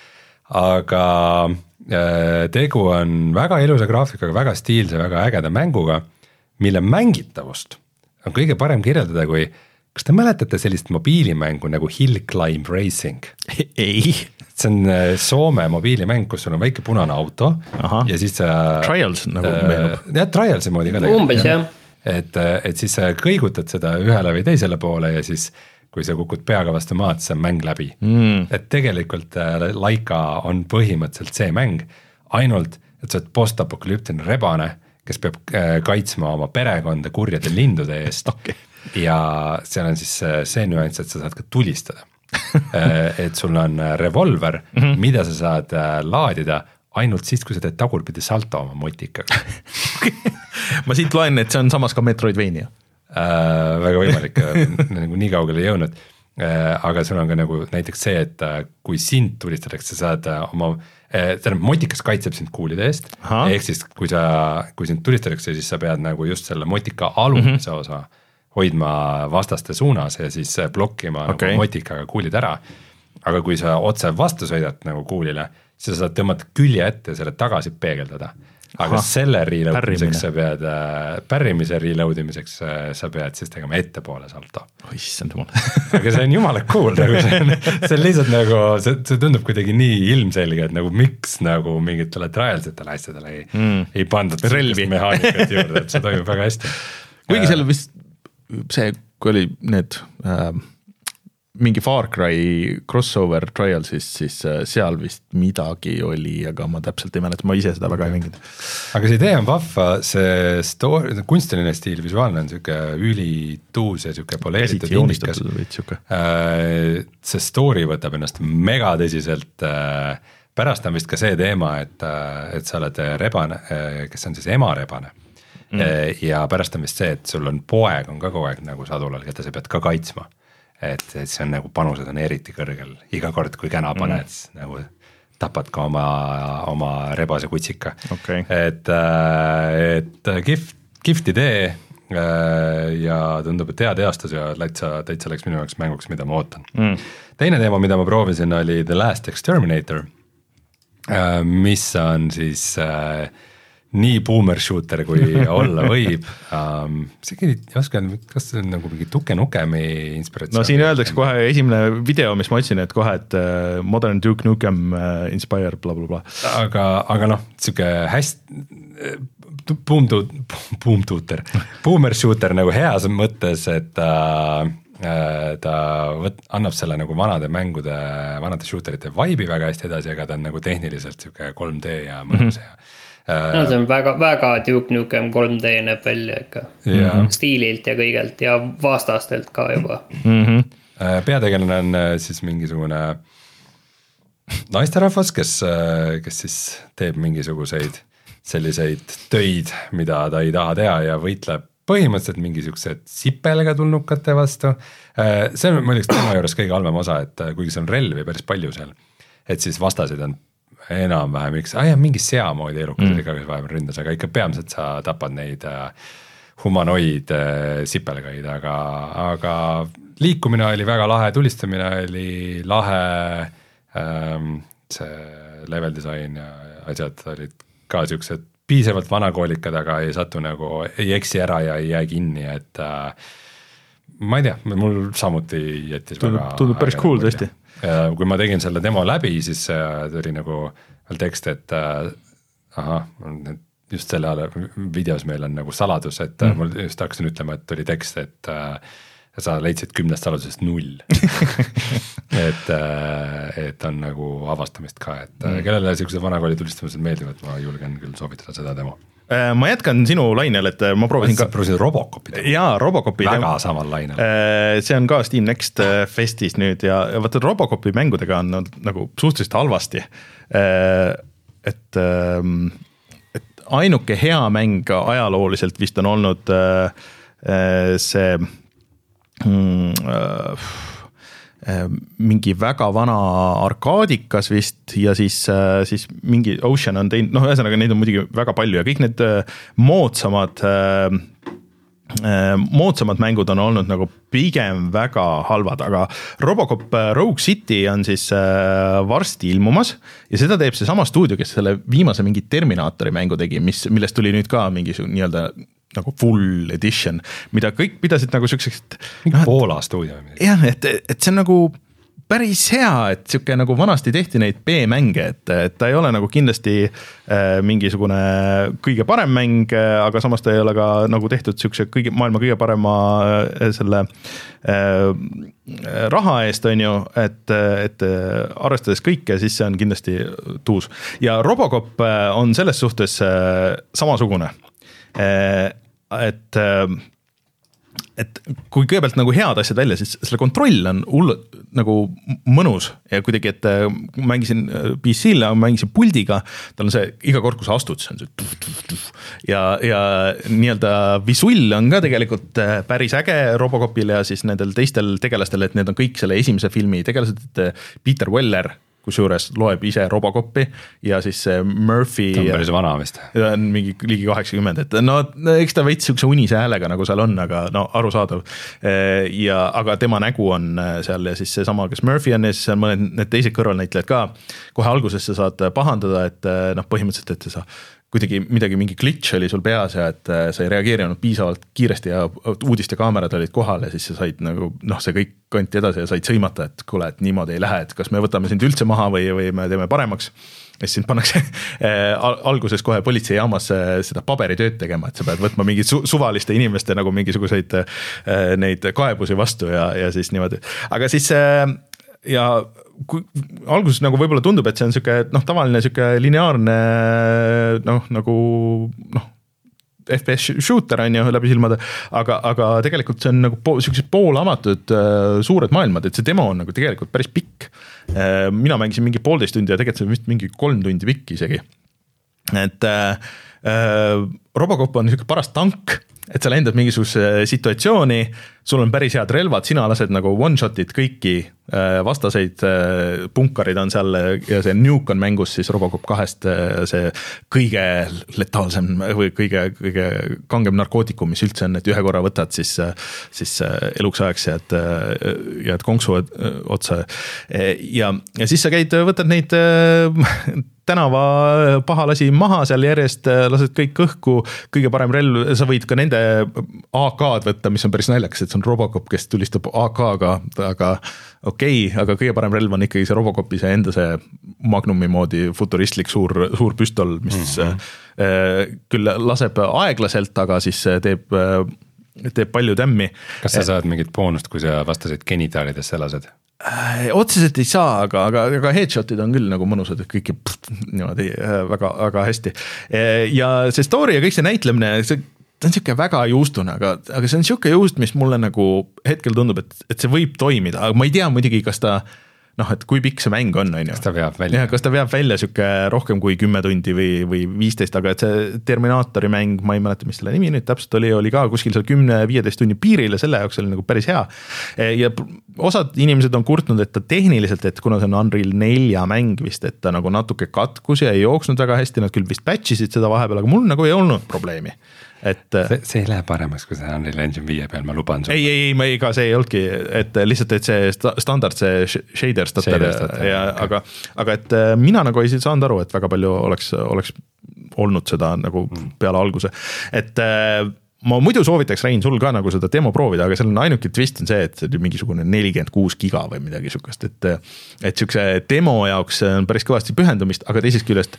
aga tegu on väga ilusa graafikaga, väga stiilse, väga ägeda mänguga, mille mängitavust on kõige parem kirjeldada kui, kas te mäletate sellist mobiilimängu nagu Hill Climb Racing? Ei. See on Soome mobiilimäng, kus sul on väike punane auto. Aha. Ja siis sa... Trials nagu meenub. Jah, Trialsi moodi ka tegelikult. Umbes, jah. Et, et siis sa kõigutad seda ühele või teisele poole ja siis kui sa kukud peaga vastu maad, siis on mäng läbi. Mm. Et tegelikult Laika on põhimõtteliselt see mäng, ainult, et sa oled postapokalüptine rebane, kes peab kaitsma oma perekonda kurjade lindude eest. Okay. Ja seal on siis see nüanss, et sa saad ka tulistada. Et sul on revolver, mm -hmm. mida sa saad laadida ainult siis, kui sa teed tagurpidi salto oma motikaga. Ma siit loen, et see on samas ka Metroidvania. Äh, väga võimalik, nagu nii kaugele ei jõudnud. Äh, aga sul on ka nagu näiteks see, et kui sind tulistatakse, sa saad oma, tähendab motikas kaitseb sind kuulide eest, Aha. ehk siis kui sa, kui sind tulistatakse, siis sa pead nagu just selle motika alumise mm -hmm. osa hoidma vastaste suunas ja siis blokkima okay. nagu motikaga kuulid ära. Aga kui sa otse vastu sõidad nagu kuulile, siis sa saad tõmmata külje ette ja selle tagasi peegeldada. Aga Aha, selle reloadimiseks sa pead, pärrimise reloadimiseks sa pead siis tegema ettepoole salto. Oi, see on jumal. Aga see on jumala cool, nagu see, on, see on lihtsalt nagu, see, see tundub kuidagi nii ilmselge, et nagu miks nagu mingitele trialsitele asjadele ei, mm. ei pandud relvi mehaanikat juurde, et see toimub väga hästi. Kuigi seal vist see, kui oli need äh, mingi Far Cry crossover trial, siis, siis seal vist midagi oli, aga ma täpselt ei mäleta, ma ise seda väga ei mänginud. Aga see idee on vahva, see story, kunstiline stiil, visuaalne on siuke ülituus ja siuke poleeritud indikas. See story võtab ennast mega tõsiselt. Pärast on vist ka see teema, et, et sa oled rebane, kes on siis ema rebane. Mm. Ja pärast on vist see, et sul on poeg on ka kogu aeg nagu sadulal, keda sa pead ka kaitsma. Et, et see on nagu panused on eriti kõrgel. Iga kord, kui käna paned, mm. nagu tapad ka oma, oma rebase kutsika. Okay. Et, et kihvt, kihvt idee, ja tundub, et hea teostus ja täitsa, täitsa läks minu jaoks mänguks, mida ma ootan mm.. teine teema, mida ma proovisin, oli The Last Exterminator, mis on siis äh, nii boomer shooter, kui olla võib um,. See ei oska, kas see on nagu mingi Duke Nukemi inspiratsioon? No siin öeldakse kohe esimene video, mis ma otsin, et kohe, et uh, Modern Duke Nukem uh, inspire bla bla bla. Aga, aga noh, siuke hästi boom, boom shooter, boomer shooter nagu heas mõttes, et uh, ta võt, annab selle nagu vanade mängude, vanade shooterite vibe'i väga hästi edasi, aga ta on nagu tehniliselt siuke kolm D ja mõnus ja mm-hmm. No see on väga, väga Duke Nukem kolm D näeb välja ikka yeah. Stiililt ja kõigelt ja vastastelt ka juba mm-hmm. Peategelane on siis mingisugune naisterahvas, kes, kes siis teeb mingisuguseid selliseid töid, mida ta ei taha teha ja võitleb põhimõtteliselt mingisugused sipelga tulnukate vastu. See on mõeldes tema juures kõige halvem osa, et kuigi see on relvi päris palju seal, et siis vastasid on enam-vähem üks, ah jah, mingi sea moodi elukad mm. kes vahepeal ründas, aga ikka peamiselt sa tapad neid humanoid sipelgaid, aga, aga liikumine oli väga lahe, tulistamine oli lahe, see level design ja asjad olid ka siuksed piisavalt vanakoolikad, aga ei satu nagu, ei eksi ära ja ei jää kinni, et ma ei tea, mul samuti jättis tundub, väga tundub päris cool tõesti. Kui ma tegin selle demo läbi, siis tuli nagu veel tekst, et äh, aha, just selle ajal videos meil on nagu saladus, et mm. mul just hakkasin ütlema, et tuli tekst, et äh, sa leidsid kümnest saladusest null. et, äh, et on nagu avastamist ka, et mm. kellele siuksed vanakooli tulistamised meeldivad, ma julgen küll soovitada seda demo. Ma jätkan sinu lainel, et ma proovisin ka... proovisin Robocopi. Jaa, Robocopi. Väga samal lainel. See on ka Steam Next Festis nüüd ja, ja vaata Robocopi mängudega on nagu suhteliselt halvasti. Et, et ainuke hea mäng ajalooliselt vist on olnud see mingi väga vana arkaadikas vist ja siis, siis mingi Ocean on teinud, noh ühesõnaga neid on muidugi väga palju ja kõik need moodsamad, moodsamad mängud on olnud nagu pigem väga halvad, aga Robocop Rogue City on siis varsti ilmumas ja seda teeb see sama stuudio, kes selle viimase mingi Terminaatori mängu tegi, mis, millest tuli nüüd ka mingi nii-öelda nagu full edition, mida kõik pidasid nagu siukseks mingi Poola stuudio. Jah, et, et see on nagu päris hea, et siuke nagu vanasti tehti neid B-mänge, et, et ta ei ole nagu kindlasti äh, mingisugune kõige parem mäng, aga samas ta ei ole ka nagu tehtud siukse kõige, maailma kõige parema äh, selle äh, raha eest, on ju, et, et arvestades kõike, siis see on kindlasti tuus. Ja Robocop on selles suhtes äh, samasugune. Et, et kui kõigepealt nagu head asjad välja, siis selle kontroll on hull nagu mõnus ja kuidagi, et mängisin P C-l, mängisin puldiga, tal on see iga kord, kui sa astud, see on see tuf, tuf, tuf. ja, ja nii-öelda visull on ka tegelikult päris äge Robocopil ja siis nendel teistel tegelastel, et need on kõik selle esimese filmi tegelased, et Peter Weller kusjuures loeb ise Robocopi ja siis Murphy ta on päris vana vist. On mingi ligi kaheksakümmend, et no eks ta veits siukse unise häälega nagu seal on, aga no arusaadav. Ja, aga tema nägu on seal ja siis see sama, kes Murphy on ja siis on mõned need teised kõrvalnäitlejad ka. Kohe alguses sa saad pahandada, et noh, põhimõtteliselt, et sa kuidagi midagi, mingi glitch oli sul peas ja et sa ei reageerinud piisavalt kiiresti ja uudiste kaamerad olid kohal ja siis sa said nagu, noh, see kõik kanti edasi ja said sõimata, et kuule, et niimoodi ei lähe, et kas me võtame sind üldse maha või, või me teeme paremaks. Ja siis sind pannakse alguses kohe politseijaamas seda paberitööd tegema, et sa pead võtma mingi su suvaliste inimeste nagu mingisuguseid neid kaebusi vastu ja, ja siis niimoodi. Aga siis ja kui alguses nagu võib-olla tundub, et see on siuke, noh, tavaline siuke lineaarne, noh, nagu, noh, F P S shooter on ju läbi silmade, aga, aga tegelikult see on nagu po siuksed poolamatud äh, suured maailmad, et see demo on nagu tegelikult päris pikk. Äh, mina mängisin mingi poolteist tundi ja tegelikult see on vist mingi kolm tundi pikk isegi. Et äh, äh, Robocop on siuke paras tank, et sa lendad mingisuguse situatsiooni, sul on päris head relvad, sina lased nagu one-shot'id kõiki vastaseid, punkarid on seal ja see nuke on mängus siis Robocop kahest see kõige letaalsem või kõige, kõige kangem narkootikum, mis üldse on, et ühe korra võtad, siis, siis eluks ajaks jääd, jääd konksu otsa ja, ja siis sa käid, võtad neid tänava pahalasi maha seal järjest, lased kõik õhku, kõige parem relv, sa võid ka nende A K-d võtta, mis on päris naljakas, et see on Robocop, kes tulistab A K-ga, aga okei okay,, aga kõige parem relv on ikkagi see Robocopi see enda see Magnumi moodi futuristlik suur, suur püstol, mis mm-hmm. äh, küll laseb aeglaselt, aga siis teeb, teeb palju tämmi. Kas sa saad mingit boonust, kui sa vastasid genitaalidesse lased? Otseselt ei saa, aga, aga, aga headshotid on küll nagu mõnusad, et kõik pst, niimoodi väga, väga hästi. Ja see story ja kõik see näitlemine, see ta on siuke väga juustune, aga, aga see on siuke juust, mis mulle nagu hetkel tundub, et, et see võib toimida, aga ma ei tea muidugi, kas ta noh, et kui pikk see mäng on, on ju. Kas ta veab välja? Ja, kas ta veab välja siuke rohkem kui kümme tundi või, või viisteist, aga et see Terminaatori mäng, ma ei mäleta, mis selle nimi nüüd täpselt oli, oli ka kuskil seal kümne viieteist tunni piiril ja selle jaoks oli nagu päris hea. Ja osad inimesed on kurtnud, et ta tehniliselt, et kuna see on Unreal nelja mäng vist, et ta nagu natuke katkus ja ei jooksnud väga hästi, nad küll vist patchisid seda vahepeal, aga mul nagu ei olnud probleemi. Et, see, see ei lähe paremaks, kui see Unreal Engine viie peal, ma luban sulle. Ei, ei, ei, ma ei, ka see ei olnudki, et lihtsalt, et see standard, see shader stutter, ja, okay. aga, aga et mina nagu ei saanud aru, et väga palju oleks, oleks olnud seda nagu peale alguse, et ma muidu soovitaks, Rein, sul ka nagu seda demo proovida, aga seal on ainuke twist on see, et see on mingisugune nelikümmend kuus giga või midagi sukast, et, et siukse demo jaoks on päris kõvasti pühendumist, aga teisest küljest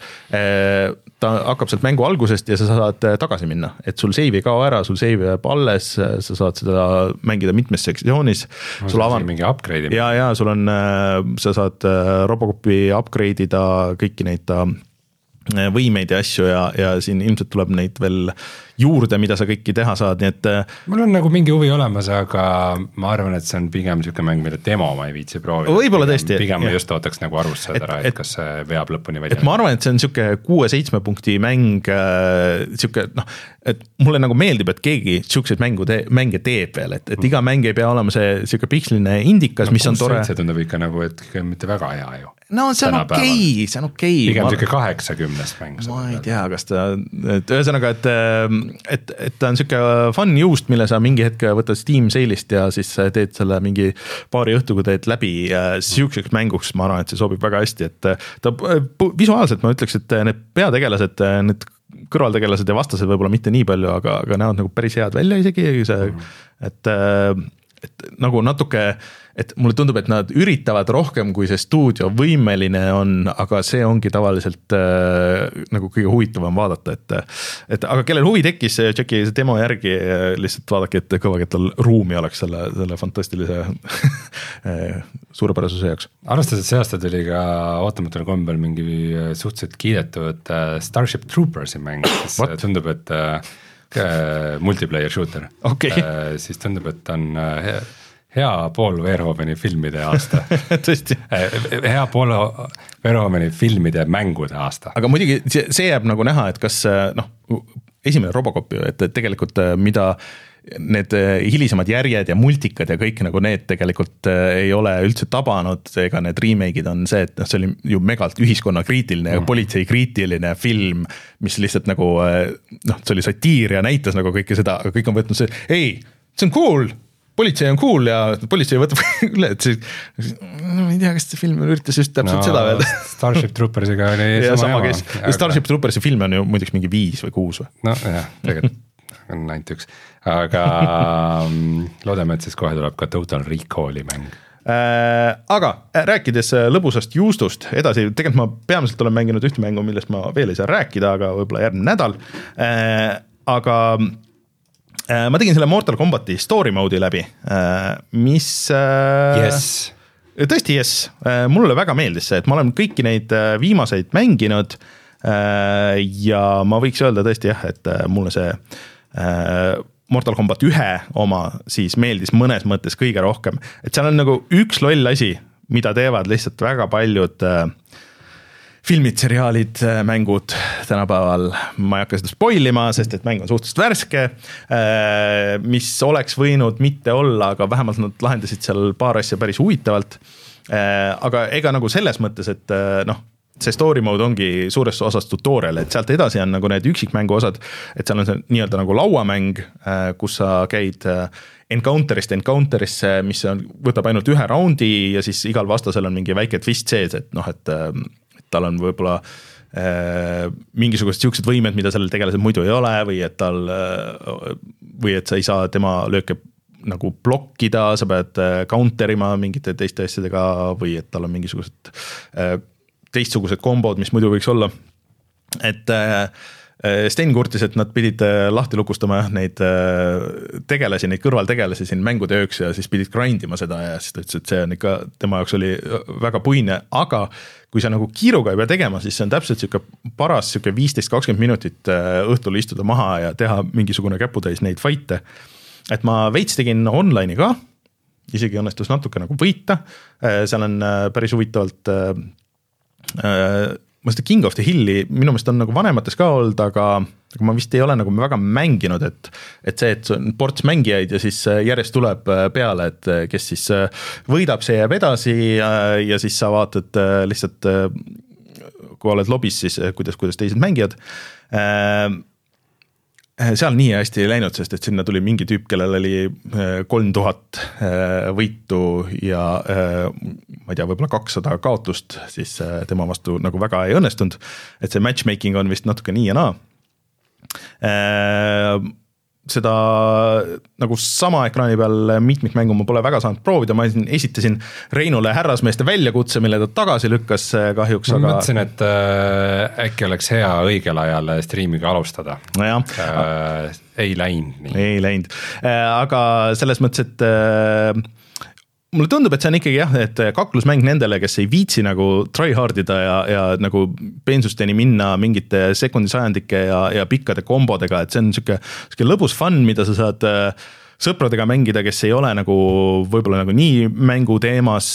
ta hakkab sealt mängu algusest ja sa saad tagasi minna, et sul save ei kao ära, sul save jääb alles, sa saad seda mängida mitmes sektsioonis. Sul avan mingi upgrade. Ja, ja sul on, sa saad Robocopi upgrade ida kõiki neid ta võimeid ja asju ja, ja siin ilmselt tuleb neid veel juurde, mida sa kõiki teha saad, nii et mul on nagu mingi huvi olemas, aga ma arvan, et see on pigem siuke mäng, mille demo ma ei viitsi proovida. Võib-olla tõesti. Pigem ma just ootaks nagu arvust saada ära, et, et kas see veab lõpuni välja. Et ma arvan, et see on siuke kuue-seitsme punkti mäng, siuke, noh, et mulle nagu meeldib, et keegi siukseid mängu te, mänge teeb veel, et, et iga mäng ei pea olema see siuke piksline indikas, no, mis on tore. See tundub ikka nagu, et mitte väga hea ju. No see on okei, okay, see on okei okay.. Pigem siuke kaheksakümnest mäng. Ma ei tea, kas ta, et ühesõnaga, et, et, et ta on siuke fun juust, mille sa mingi hetk võtad Steam Sale'ist ja siis teed selle mingi paari õhtuga teed läbi siukseks mänguks, ma arvan, et see sobib väga hästi, et ta visuaalselt ma ütleks, et need peategelased, need kõrvaltegelased ja vastased võib-olla mitte nii palju, aga, aga näevad nagu päris head välja isegi, see, et, et nagu natuke et mulle tundub, et nad üritavad rohkem, kui see stuudio võimeline on, aga see ongi tavaliselt äh, nagu kõige huvitavam vaadata, et, et aga kellel huvi tekkis, tšeki demo järgi, lihtsalt vaadake, et kõvakettal ruumi oleks selle, selle fantastilise suurepärasuse jaoks. Arvestades, et see aasta tuli ka ootamatul kombel mingi suhteliselt kiidetud Starship Troopersi mäng, siis What? Tundub, et äh, multiplayer shooter, okay. äh, siis tundub, et on hea hea Paul Verhoeveni filmide aasta. Tõesti. Hea Paul Verhoeveni filmide mängude aasta. Aga muidugi see jääb nagu näha, et kas noh, esimene Robocop ju, et tegelikult mida need hilisemad järjed ja multikad ja kõik nagu need tegelikult ei ole üldse tabanud, ega need remake'id on see, et see oli ju megalt ühiskonna kriitiline ja mm. politsei kriitiline film, mis lihtsalt nagu noh, see oli satiir ja näitas nagu kõike seda, aga kõik on võtnud see, ei, see on cool, politsei on cool ja politsei võtab üle, et see, no, ma ei tea, kas see film üritas just täpselt no, seda öelda. Starship Troopersiga oli ja, sama jama. Aga... Starship Troopersi film on ju muideks mingi viis või kuus või? No jah, tegelikult on ainult üks, aga loodame, et siis kohe tuleb ka Total Recalli mäng. Äh, aga rääkides lõbusast juustust edasi, tegelikult ma peamiselt olen mänginud ühte mängu, millest ma veel ei saa rääkida, aga võib-olla järgmine nädal, äh, aga ma tegin selle Mortal Kombati story mode'i läbi, mis yes. tõesti yes, mulle väga meeldis see, et ma olen kõiki neid viimaseid mänginud ja ma võiks öelda tõesti jah, et mulle see Mortal Kombat ühe oma siis meeldis mõnes mõttes kõige rohkem, et seal on nagu üks loll asi, mida teevad lihtsalt väga paljud filmid, seriaalid, mängud tänapäeval, ma ei hakka seda spoilima, sest et mäng on suhteliselt värske, mis oleks võinud mitte olla, aga vähemalt nad lahendasid seal paar asja päris huvitavalt, aga ega nagu selles mõttes, et noh, see story mode ongi suures osas tutorial, et sealt edasi on nagu need üksikmängu osad, et seal on see nii-öelda nagu lauamäng, kus sa käid encounterist encounterisse, mis on, võtab ainult ühe raundi ja siis igal vastasel on mingi väike twist sees, et noh, et, et tal on võib-olla äh, mingisugused siuksed võimed, mida sellel tegelasel muidu ei ole või et tal või et sa ei saa tema lööke nagu blokkida, sa pead counterima mingite teiste asjadega või et tal on mingisugused äh, teistsugused kombod, mis muidu võiks olla. Et Sten kurtis, et nad pidid lahti lukustama neid tegelasi, neid kõrvaltegelasi siin mängude ööks ja siis pidid grindima seda ja siis ta ütles, et see on ikka, tema jaoks oli väga puine, aga kui sa nagu kiiruga ei pea tegema, siis see on täpselt siuke paras siuke viisteist kakskümmend minutit õhtul istuda maha ja teha mingisugune käputäis neid fight'e. Et ma veits tegin online'i ka, isegi õnnestus natuke nagu võita, seal on päris huvitavalt ma seda King of the Hilli, minu meelest on nagu vanemates ka olnud, aga, aga ma vist ei ole nagu väga mänginud, et, et see, et on ports mängijaid ja siis järjest tuleb peale, et kes siis võidab, see jääb edasi ja, ja siis sa vaatad lihtsalt, kui oled lobis, siis kuidas, kuidas teised mängijad. Seal nii hästi ei läinud, sest et sinna tuli mingi tüüp, kellel oli kolm tuhat võitu ja ma ei tea, võib-olla kakssada kaotust, siis tema vastu nagu väga ei õnnestunud, et see matchmaking on vist natuke nii ja naa. Seda nagu sama ekraani peal mitmikmängu ma pole väga saanud proovida, ma esitasin Reinule härrasmeeste väljakutse, mille ta tagasi lükkas kahjuks. Ma aga... mõtlesin, et äh, äkki oleks hea õigel ajal striimiga alustada. No äh, ei läinud nii. Ei läinud, äh, aga selles mõttes, et äh, mulle tundub, et see on ikkagi jah, et kaklusmäng nendele, kes ei viitsi nagu tryhardida ja, ja nagu peensusteni minna mingite sekundisajandike ja, ja pikkade kombodega, et see on siuke, siuke lõbus fun, mida sa saad sõpradega mängida, kes ei ole nagu võib-olla nagu nii mängu teemas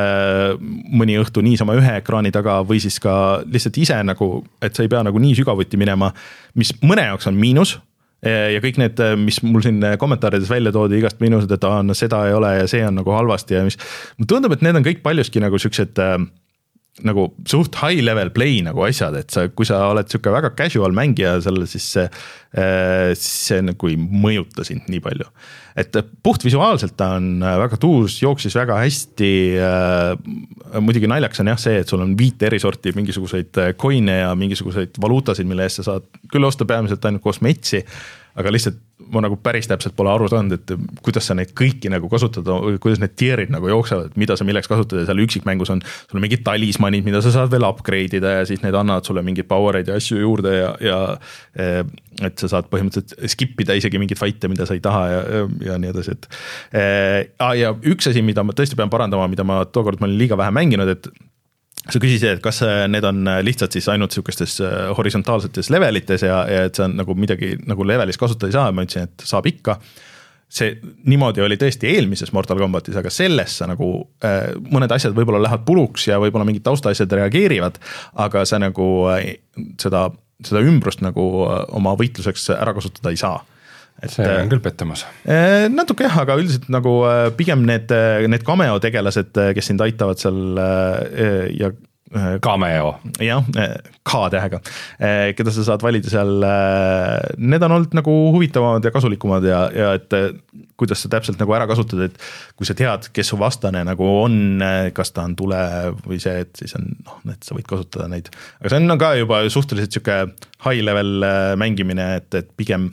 mõni õhtu niisama ühe ekraani taga või siis ka lihtsalt ise nagu, et sa ei pea nagu nii sügavuti minema, mis mõne jaoks on miinus. Ja kõik need, mis mul siin kommentaarides välja toodi igast miinused, et ah, no seda ei ole ja see on nagu halvasti ja mis mulle tundub, et need on kõik paljuski nagu siuksed äh, nagu suht high level play nagu asjad, et sa, kui sa oled siuke väga casual mängija selle, siis see, äh, siis see nagu ei mõjuta sind nii palju. Et puht visuaalselt ta on väga tuus, jooksis väga hästi, äh, muidugi naljaks on jah see, et sul on viite eri sorti mingisuguseid coin'e ja mingisuguseid valuutasid, mille eest sa saad küll osta peamiselt ainult koos metsi, aga lihtsalt ma nagu päris täpselt pole aru saanud, et kuidas sa neid kõiki nagu kasutada, kuidas need tierid nagu jooksevad, mida sa milleks kasutada, seal üksikmängus on sul mingid talismanid, mida sa saad veel upgrade ida ja siis need annavad sulle mingid power'id ja asju juurde ja, ja et sa saad põhimõtteliselt skip ida isegi mingid fight'e, mida sa ei taha ja, ja nii edasi, et äh, ja üks asi, mida ma tõesti pean parandama, mida ma tookord ma olin liiga vähe mänginud, et sa küsisid, et kas need on lihtsalt siis ainult sihukestes horisontaalsetes levelites ja, ja et see on nagu midagi nagu levelis kasutada ei saa, ma ütlesin, et saab ikka. See niimoodi oli tõesti eelmises Mortal Kombatis, aga selles sa nagu äh, mõned asjad võib-olla lähevad puluks ja võib-olla mingid taustaasjad reageerivad, aga sa nagu äh, seda, seda ümbrust nagu äh, oma võitluseks ära kasutada ei saa. Et, see on küll pettumus. Natuke jah, aga üldiselt nagu pigem need, need cameo tegelased, kes sind aitavad seal ja cameo. Jah, K-tähega, keda sa saad valida seal, need on olnud nagu huvitavamad ja kasulikumad ja, ja et kuidas sa täpselt nagu ära kasutad, et kui sa tead, kes su vastane nagu on, kas ta on tule või see, et siis on, noh, et sa võid kasutada neid. Aga see on ka juba suhteliselt siuke high level mängimine, et, et pigem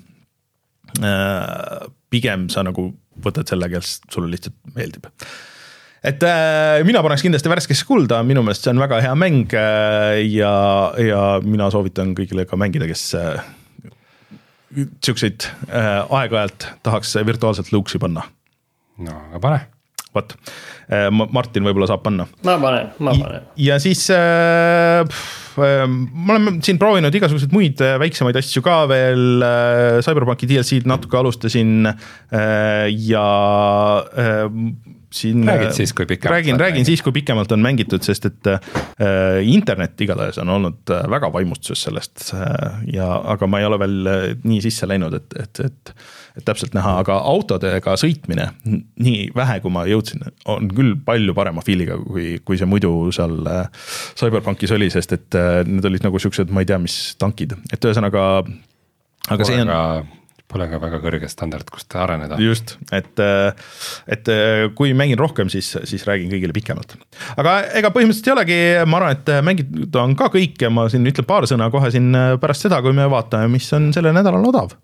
pigem sa nagu võtad selle, kes sulle lihtsalt meeldib. Et äh, mina paneks kindlasti värskesse kulda, minu meelest see on väga hea mäng äh, ja, ja mina soovitan kõigile ka mängida, kes äh, siukseid äh, aeg-ajalt tahaks virtuaalselt lõuksi panna. No, aga pane. Vat, äh, Martin võib-olla saab panna. Ma panen, ma panen. Ja siis äh, pff, äh, ma olen siin proovinud igasuguseid muid äh, väiksemaid asju ka veel, äh, Cyberpunki D L C-d natuke alustasin äh, ja äh, siin räägid siis, kui pikemalt räägin, räägin siis, kui pikemalt on mängitud, sest et äh, internet igatahes on olnud väga vaimustuses sellest äh, ja, aga ma ei ole veel nii sisse läinud, et, et, et, et täpselt näha, aga autodega sõitmine nii vähe, kui ma jõudsin, on küll palju parema feeliga, kui, kui see muidu seal äh, Cyberpunkis oli, sest et äh, need olid nagu siuksed, ma ei tea, mis tankid, et ühesõnaga aga pole see on ka, pole ka väga kõrge standard, kust areneda. Just, et, et kui mängin rohkem, siis, siis räägin kõigile pikemalt. Aga ega põhimõtteliselt ei olegi, ma arvan, et mängida on ka kõik ja ma siin ütlen paar sõna kohe siin pärast seda, kui me vaatame, mis on selle nädalal odav.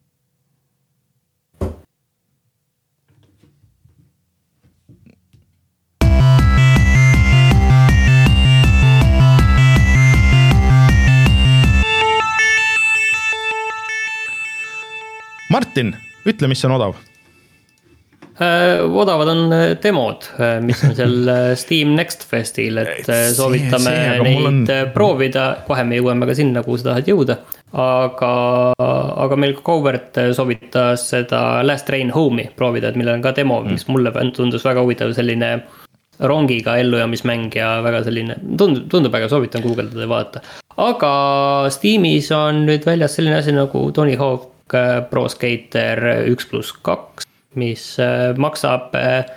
Martin, ütle, mis on odav? Äh, odavad on demod, mis on seal Steam Next Festil, et soovitame see, see, neid on... proovida, kohe me jõuame ka sinna, kuhu sa tahad jõuda, aga, aga meil Covert soovitas seda Last Train Home'i proovida, et millel on ka demo, mis mulle tundus väga huvitav, selline rongiga ellujäämismäng ja väga selline, tundub, tundub väga, soovitan guugeldada ja vaadata. Aga Steamis on nüüd väljas selline asi nagu Tony Hawk Pro Skater üks pluss kaks, mis maksab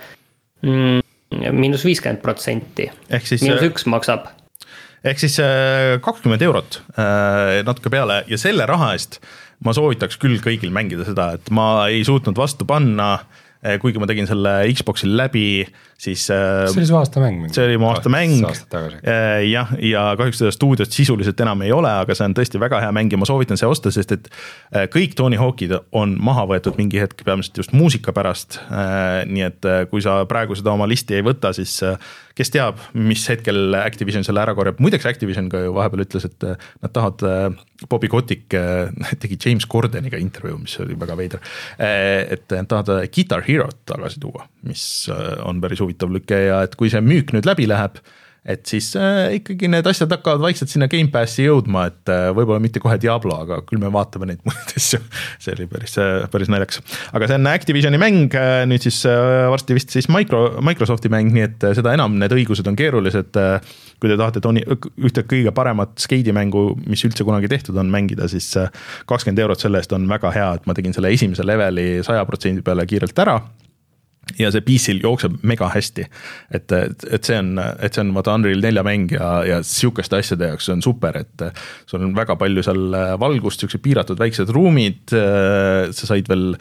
mm, miinus viiskümmend protsenti. Miinus üks maksab. Ehk siis kakskümmend eurot natuke peale ja selle raha eest ma soovitaks küll kõigil mängida seda, et ma ei suutnud vastu panna, kuigi ma tegin selle Xboxil läbi, siis see oli su aasta mäng. See oli mu aasta mäng, jah, ja kahjuks seda stuudiot sisuliselt enam ei ole, aga see on tõesti väga hea mäng ja ma soovitan see osta, sest et kõik Tony Hawkid on maha võetud mingi hetk peamiselt just muusika pärast, nii et kui sa praegu seda oma listi ei võta, siis kes teab, mis hetkel Activision selle ära korjab. Muideks Activision ka ju vahepeal ütles, et nad tahavad, Bobby Kotick tegi James Gordoniga intervjuu, mis oli väga veider, et tahavad Guitar Hero't tagasi tuua, mis on päris huvitav lüke ja et kui see müük nüüd läbi läheb, et siis äh, ikkagi need asjad hakkavad vaikselt sinna Game Passi jõudma, et äh, võib-olla mitte kohe Diablo, aga küll me vaatame neid muid asju. See oli päris, päris naljaks. Aga see on Activisioni mäng, nüüd siis äh, varsti vist siis Micro, Microsofti mäng, nii et seda enam need õigused on keerulised. Äh, kui te tahate Tony, ühte kõige paremat skeidimängu, mis üldse kunagi tehtud on mängida, siis äh, kakskümmend eurot selle eest on väga hea, et ma tegin selle esimese leveli saja protsendi peale kiirelt ära. Ja see P C-l jookseb mega hästi, et, et, et see on, et see on vaata Unreal nelja mäng ja, ja siukeste asjade jaoks on super, et sul on väga palju seal valgust, siuksed piiratud väiksed ruumid, sa said veel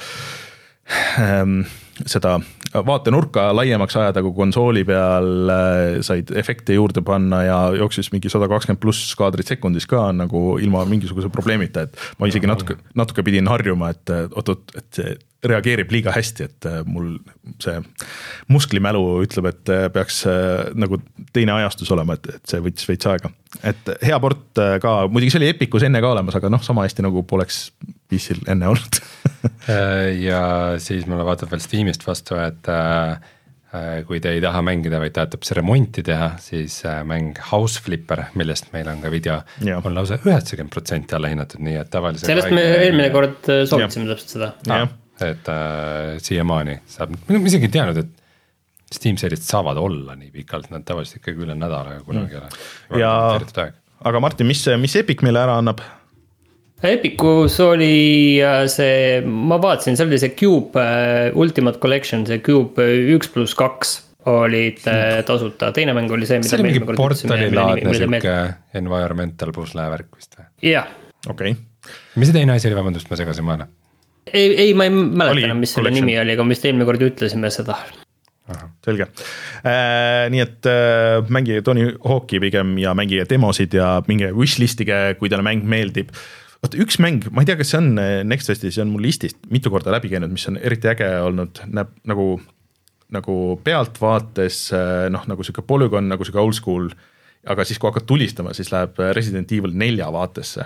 ähm, seda vaatenurka laiemaks ajada, kui konsooli peal said efekte juurde panna ja jooksis mingi sada kakskümmend pluss kaadrit sekundis ka nagu ilma mingisuguse probleemita, et ma isegi natuke, natuke pidin harjuma, et oot-oot, et see reageerib liiga hästi, et mul see musklimälu ütleb, et peaks nagu teine ajastus olema, et, et see võttis veits aega. Et hea port ka, muidugi see oli Epicus enne ka olemas, aga noh, sama hästi nagu poleks P C-l enne olnud. Ja siis mulle vaatab veel Steamist vastu, et kui te ei taha mängida, vaid tahate see remonti teha, siis mäng House Flipper, millest meil on ka video, ja. On lausa üheksakümmend protsenti alla hinnatud, nii et tavalise sellest me eelmine kord soovitasime täpselt seda. Ja. Et äh, siiamaani saab, ma isegi ei teadnud, et Steam seerid saavad olla nii pikalt, nad tavaliselt ikkagi üle nädala kunagi ole. Ja, aga Martin, mis, mis Epic meile ära annab? Epicus oli see, ma vaatasin, see oli see Cube Ultimate Collection, see Cube üks pluss kaks olid tasuta, teine mäng oli see, mida see oli mingi portalilaadne siuke environmental puzzle värk vist või? Jah. Okei. Mis see teine asi oli, vabandust, ma segasin maana? Ei, ei, ma ei mäleta enam, mis selle nimi oli, aga mis eelmine kord ütlesime seda. Aha, selge. Äh, nii et äh, mängige Tony Hawk'i pigem ja mängige demosid ja minge wishlistige, kui teile mäng meeldib. Oota, üks mäng, ma ei tea, kas see on Next Festis, see on mul listist mitu korda läbi käinud, mis on eriti äge olnud, näeb nagu, nagu pealtvaates, noh, nagu siuke polygon, nagu siuke old school, aga siis kui hakkad tulistama, siis läheb Resident Evil nelja vaatesse.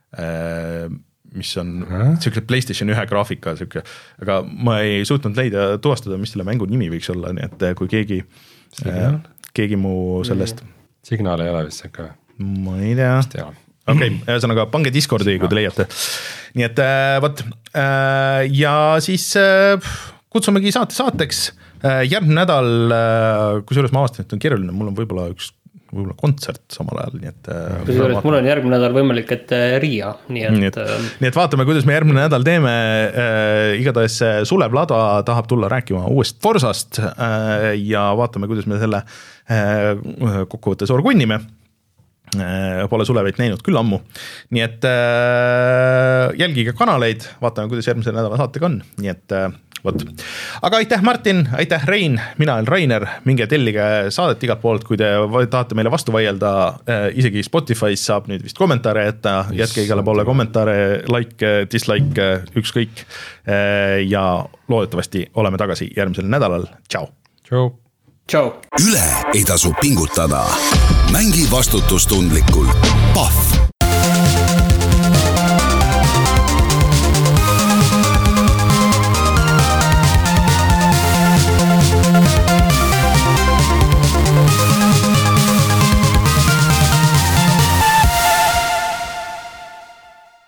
Äh, mis on siuke PlayStation ühe graafika, siuke, aga ma ei suutnud leida, tuvastada, mis selle mängu nimi võiks olla, nii et kui keegi, äh, keegi mu sellest. Signaal ei ole vist see ka. Ma ei tea. Okei, ühesõnaga pange Discordi, kui te leiate. Nii et äh, võt, äh, ja siis äh, kutsumegi saate saateks. järgmine nädal, kusjuures ma avastasin, et on keeruline, mul on võib-olla üks võib-olla kontsert samal ajal, nii et kusjuures mul on järgmine nädal võimalik, et Riia, nii et nii et, nii et vaatame, kuidas me järgmine nädal teeme, igatahes Sulev Lada tahab tulla rääkima uuest Forsast ja vaatame, kuidas me selle kokkuvõttes orgunnime. Pole Suleveid näinud küll ammu, nii et jälgige kanaleid, vaatame, kuidas järgmise nädala saatega on, nii et võt. Aga aitäh Martin, aitäh Rein, mina olen Rainer, minge tellige saadet igalt poolt, kui te tahate meile vastu vaielda, isegi Spotify's saab nüüd vist kommentaare jätta, jätke igale poole kommentaare, like, dislike, ükskõik ja loodetavasti oleme tagasi järgmisel nädalal, tšau! Tšau! Tšau! Üle ei tasu pingutada. Mängi vastutustundlikult.